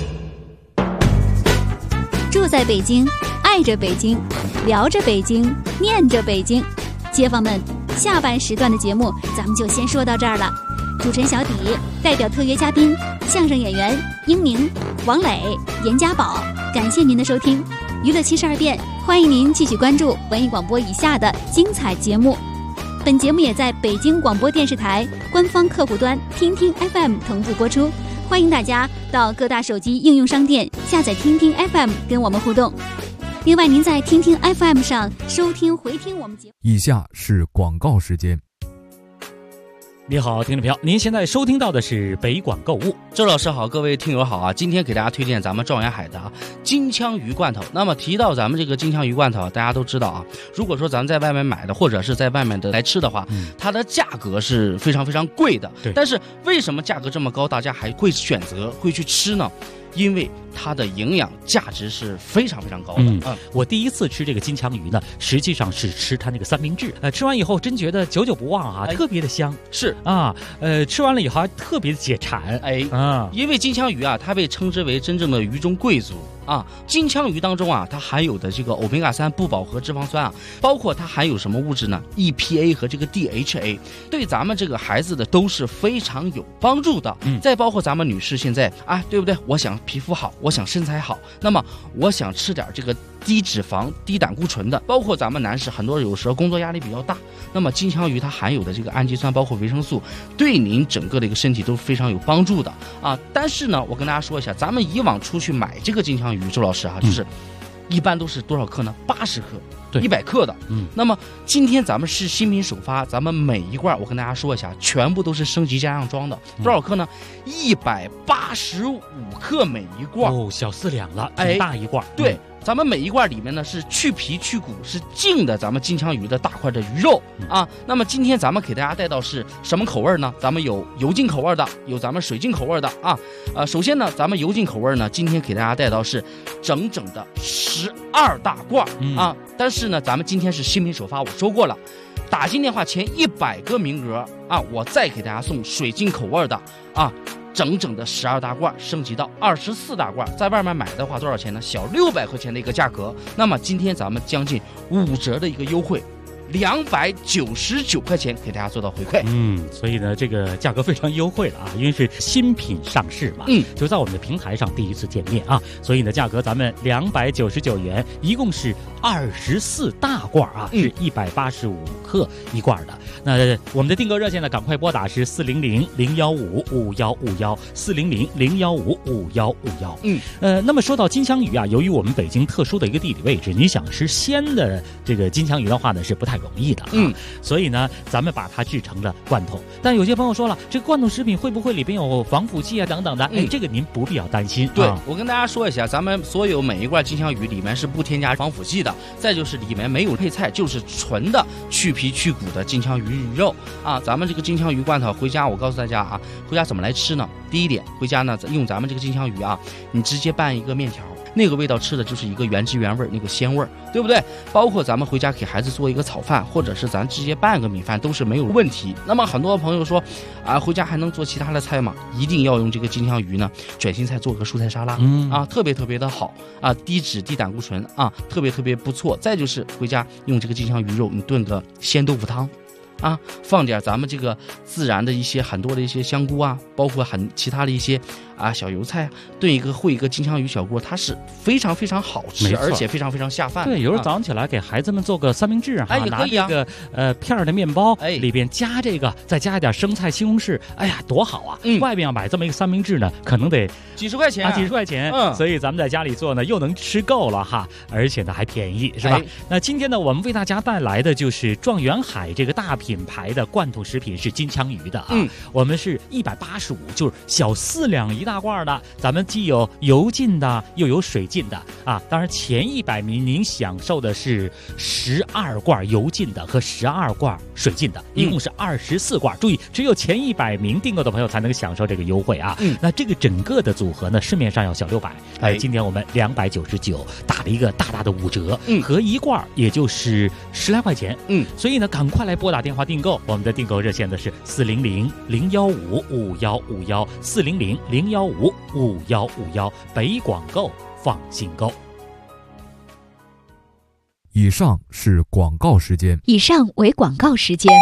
住在北京，爱着北京，聊着北京，念着北京。街坊们，下半时段的节目咱们就先说到这儿了。主持人小底代表特约嘉宾相声演员英宁、王磊、严家宝，感谢您的收听。娱乐72变，欢迎您继续关注文艺广播以下的精彩节目。本节目也在北京广播电视台官方客户端听听 FM 同步播出。欢迎大家到各大手机应用商店下载听听 FM 跟我们互动。另外您在听听 FM 上收听回听我们节目。 以下是广告时间。 你好，听众朋友，您现在收听到的是北广购物。 周老师好，各位听友好啊！今天给大家推荐咱们状元海的金枪鱼罐头。那么提到咱们这个金枪鱼罐头，大家都知道啊，如果说咱们在外面买的，或者是在外面的来吃的话，它的价格是非常非常贵的。 对。 但是为什么价格这么高，大家还会选择会去吃呢？因为它的营养价值是非常非常高的。 我第一次吃这个金枪鱼呢，实际上是吃它那个三明治。吃完以后真觉得久久不忘啊，特别的香。 是啊，吃完了以后还特别的解馋。 因为金枪鱼啊，它被称之为真正的鱼中贵族啊。金枪鱼当中啊，它含有的这个欧米伽3不饱和脂肪酸啊，包括它含有什么物质呢 ？EPA 和这个 DHA， 对咱们这个孩子的都是非常有帮助的。再包括咱们女士现在啊，对不对？我想皮肤好，我想身材好，那么我想吃点这个低脂肪、低胆固醇的。包括咱们男士，很多有时候工作压力比较大，那么金枪鱼它含有的这个氨基酸，包括维生素，对您整个的一个身体都非常有帮助的啊。但是呢，我跟大家说一下，咱们以往出去买这个金枪鱼，周老师啊，就是一般都是多少克呢？80克。100克的，那么今天咱们是新品首发，咱们每一罐我跟大家说一下，全部都是升级加上装的，多少克呢？185克每一罐， 小4两了，挺大一罐。 对。咱们每一罐里面呢是去皮去骨，是净的咱们金枪鱼的大块的鱼肉啊。那么今天咱们给大家带到是什么口味呢？咱们有油浸口味的，有咱们水浸口味的啊。首先呢，咱们油浸口味呢，今天给大家带到是整整的12大罐啊。但是呢，咱们今天是新品首发，我说过了，打进电话前100个名额啊，我再给大家送水浸口味的啊。整整的12大罐升级到24大罐，在外面买的话多少钱呢？小600块钱的一个价格。那么今天咱们将近5折的一个优惠，299块钱给大家做到回馈。 所以呢，这个价格非常优惠了啊，因为是新品上市嘛，就在我们的平台上第一次见面啊，所以呢，价格咱们299元，一共是24大罐啊，是185克一罐的。那我们的订购热线呢，赶快拨打是400-015-5151，400-015-5151。那么说到金枪鱼啊，由于我们北京特殊的一个地理位置，你想吃鲜的这个金枪鱼的话呢，是不太容易的啊。所以呢，咱们把它制成了罐头。但有些朋友说了，这个罐头食品会不会里边有防腐剂啊等等的？这个您不必要担心。 对，我跟大家说一下，咱们所有每一罐金枪鱼里面是不添加防腐剂的，再就是里面没有配菜，就是纯的去皮去骨的金枪鱼肉啊。咱们这个金枪鱼罐头回家，我告诉大家啊，回家怎么来吃呢？第一点，回家呢用咱们这个金枪鱼啊，你直接拌一个面条。那个味道吃的就是一个原汁原味，那个鲜味，对不对？包括咱们回家给孩子做一个炒饭，或者是咱直接拌个米饭都是没有问题。那么很多朋友说啊，回家还能做其他的菜吗？一定要用这个金枪鱼呢，卷心菜做个蔬菜沙拉，啊，特别特别的好啊，低脂低胆固醇啊，特别特别不错。再就是回家用这个金枪鱼肉，你炖个鲜豆腐汤。啊，放点咱们这个自然的一些很多的一些香菇啊，包括其他的一些啊小油菜，炖一个烩一个金枪鱼小锅，它是非常非常好吃，而且非常非常下饭。 对，有时候早上起来给孩子们做个三明治啊， 也可以啊， 拿这个片的面包，里边加这个，再加一点生菜、西红柿，哎呀，多好啊！外边要买这么一个三明治呢，可能得几十块钱啊，几十块钱。所以咱们在家里做呢，又能吃够了哈，而且呢还便宜，是吧？那今天呢，我们为大家带来的就是状元海这个大品牌的罐头食品，是金枪鱼的啊。我们是185，就是小4两一大罐的。咱们既有油浸的，又有水浸的啊。当然前100名您享受的是12罐油浸的和12罐水浸的，一共是24罐。注意，只有前100名订购的朋友才能享受这个优惠啊。那这个整个的组合呢，市面上要小600，今天我们299打了一个大大的5折，合一罐也就是10来块钱。所以呢，赶快来拨打电话订购。我们的订购热线的是400-015-5151，400-015-5151，北广购，放心购。 以上是广告时间。 以上为广告时间。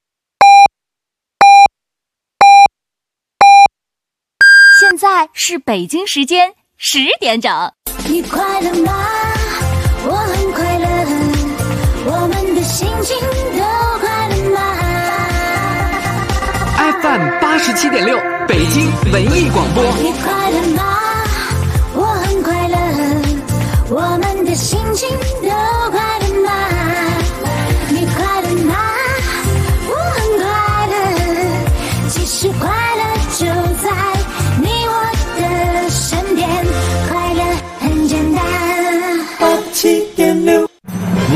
现在是北京时间10点整。 你快乐吗？我很快乐，我们的心情都快乐吗？ FM 87.6，北京文艺广播。 你快乐吗？我很快乐，我们的心情都快乐吗？你快乐吗？我很快乐，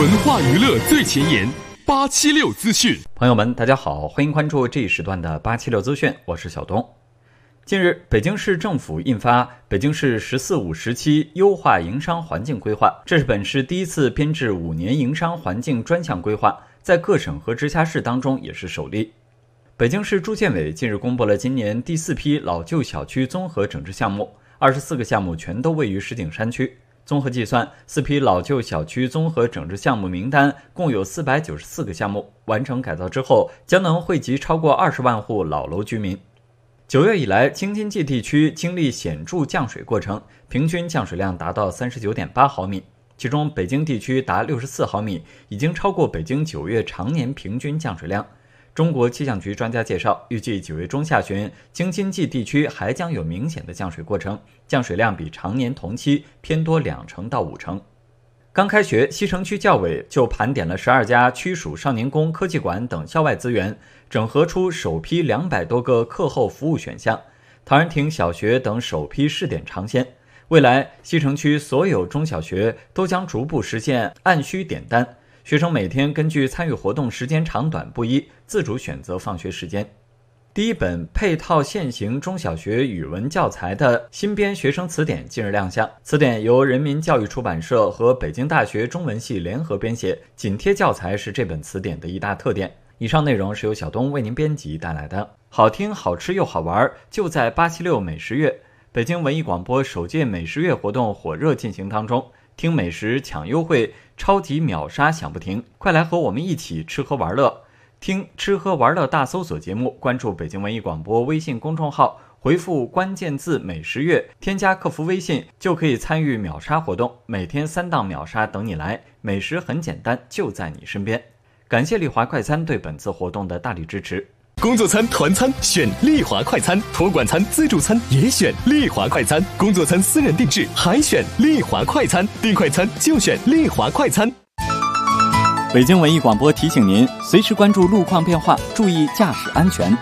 文化娱乐最前沿，876资讯。 朋友们，大家好，欢迎关注这一时段的876资讯，我是小东。近日，北京市政府印发《北京市“14-5”时期优化营商环境规划》，这是本市第一次编制5年营商环境专项规划，在各省和直辖市当中也是首例。北京市住建委近日公布了今年第4批老旧小区综合整治项目，24个项目全都位于石景山区。综合计算，4批老旧小区综合整治项目名单共有494个项目，完成改造之后，将能惠及超过20万户老楼居民。9月以来，京津冀地区经历显著降水过程，平均降水量达到39.8毫米，其中北京地区达64毫米，已经超过北京9月常年平均降水量。中国气象局专家介绍，预计9月中下旬，京津冀地区还将有明显的降水过程，降水量比常年同期偏多2成到5成。刚开学，西城区教委就盘点了12家区属少年宫、科技馆等校外资源，整合出首批200多个课后服务选项，陶然亭小学等首批试点尝鲜。未来，西城区所有中小学都将逐步实现按需点单，学生每天根据参与活动时间长短不一，自主选择放学时间。第一本配套现行中小学语文教材的新编学生词典近日亮相，词典由人民教育出版社和北京大学中文系联合编写，紧贴教材是这本词典的一大特点。以上内容是由小东为您编辑带来的，好听、好吃又好玩，就在876美食月。北京文艺广播首届美食月活动火热进行当中，听美食抢优惠，超级秒杀享不停，快来和我们一起吃喝玩乐。听吃喝玩乐大搜索节目，关注北京文艺广播微信公众号，回复关键字美食月，添加客服微信就可以参与秒杀活动，每天3档秒杀等你来，美食很简单，就在你身边。感谢丽华快餐对本次活动的大力支持。 工作餐、团餐选丽华快餐，托管餐、自助餐也选丽华快餐，工作餐私人定制还选丽华快餐，订快餐就选丽华快餐。 北京文艺广播提醒您，随时关注路况变化，注意驾驶安全。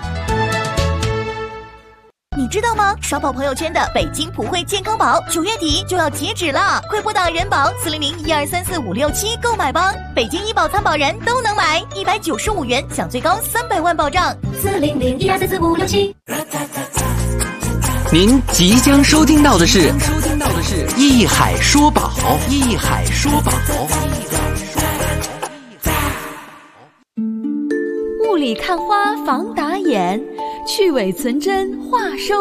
你知道吗？刷爆朋友圈的北京普惠健康宝9月底就要截止了，快拨打人保400-1234-567购买吧！北京医保参保人都能买，195元享最高300万保障。400-1234-567。 您即将收听到的是艺海说宝，艺海说宝。 雾里看花防打眼，去伪存真话收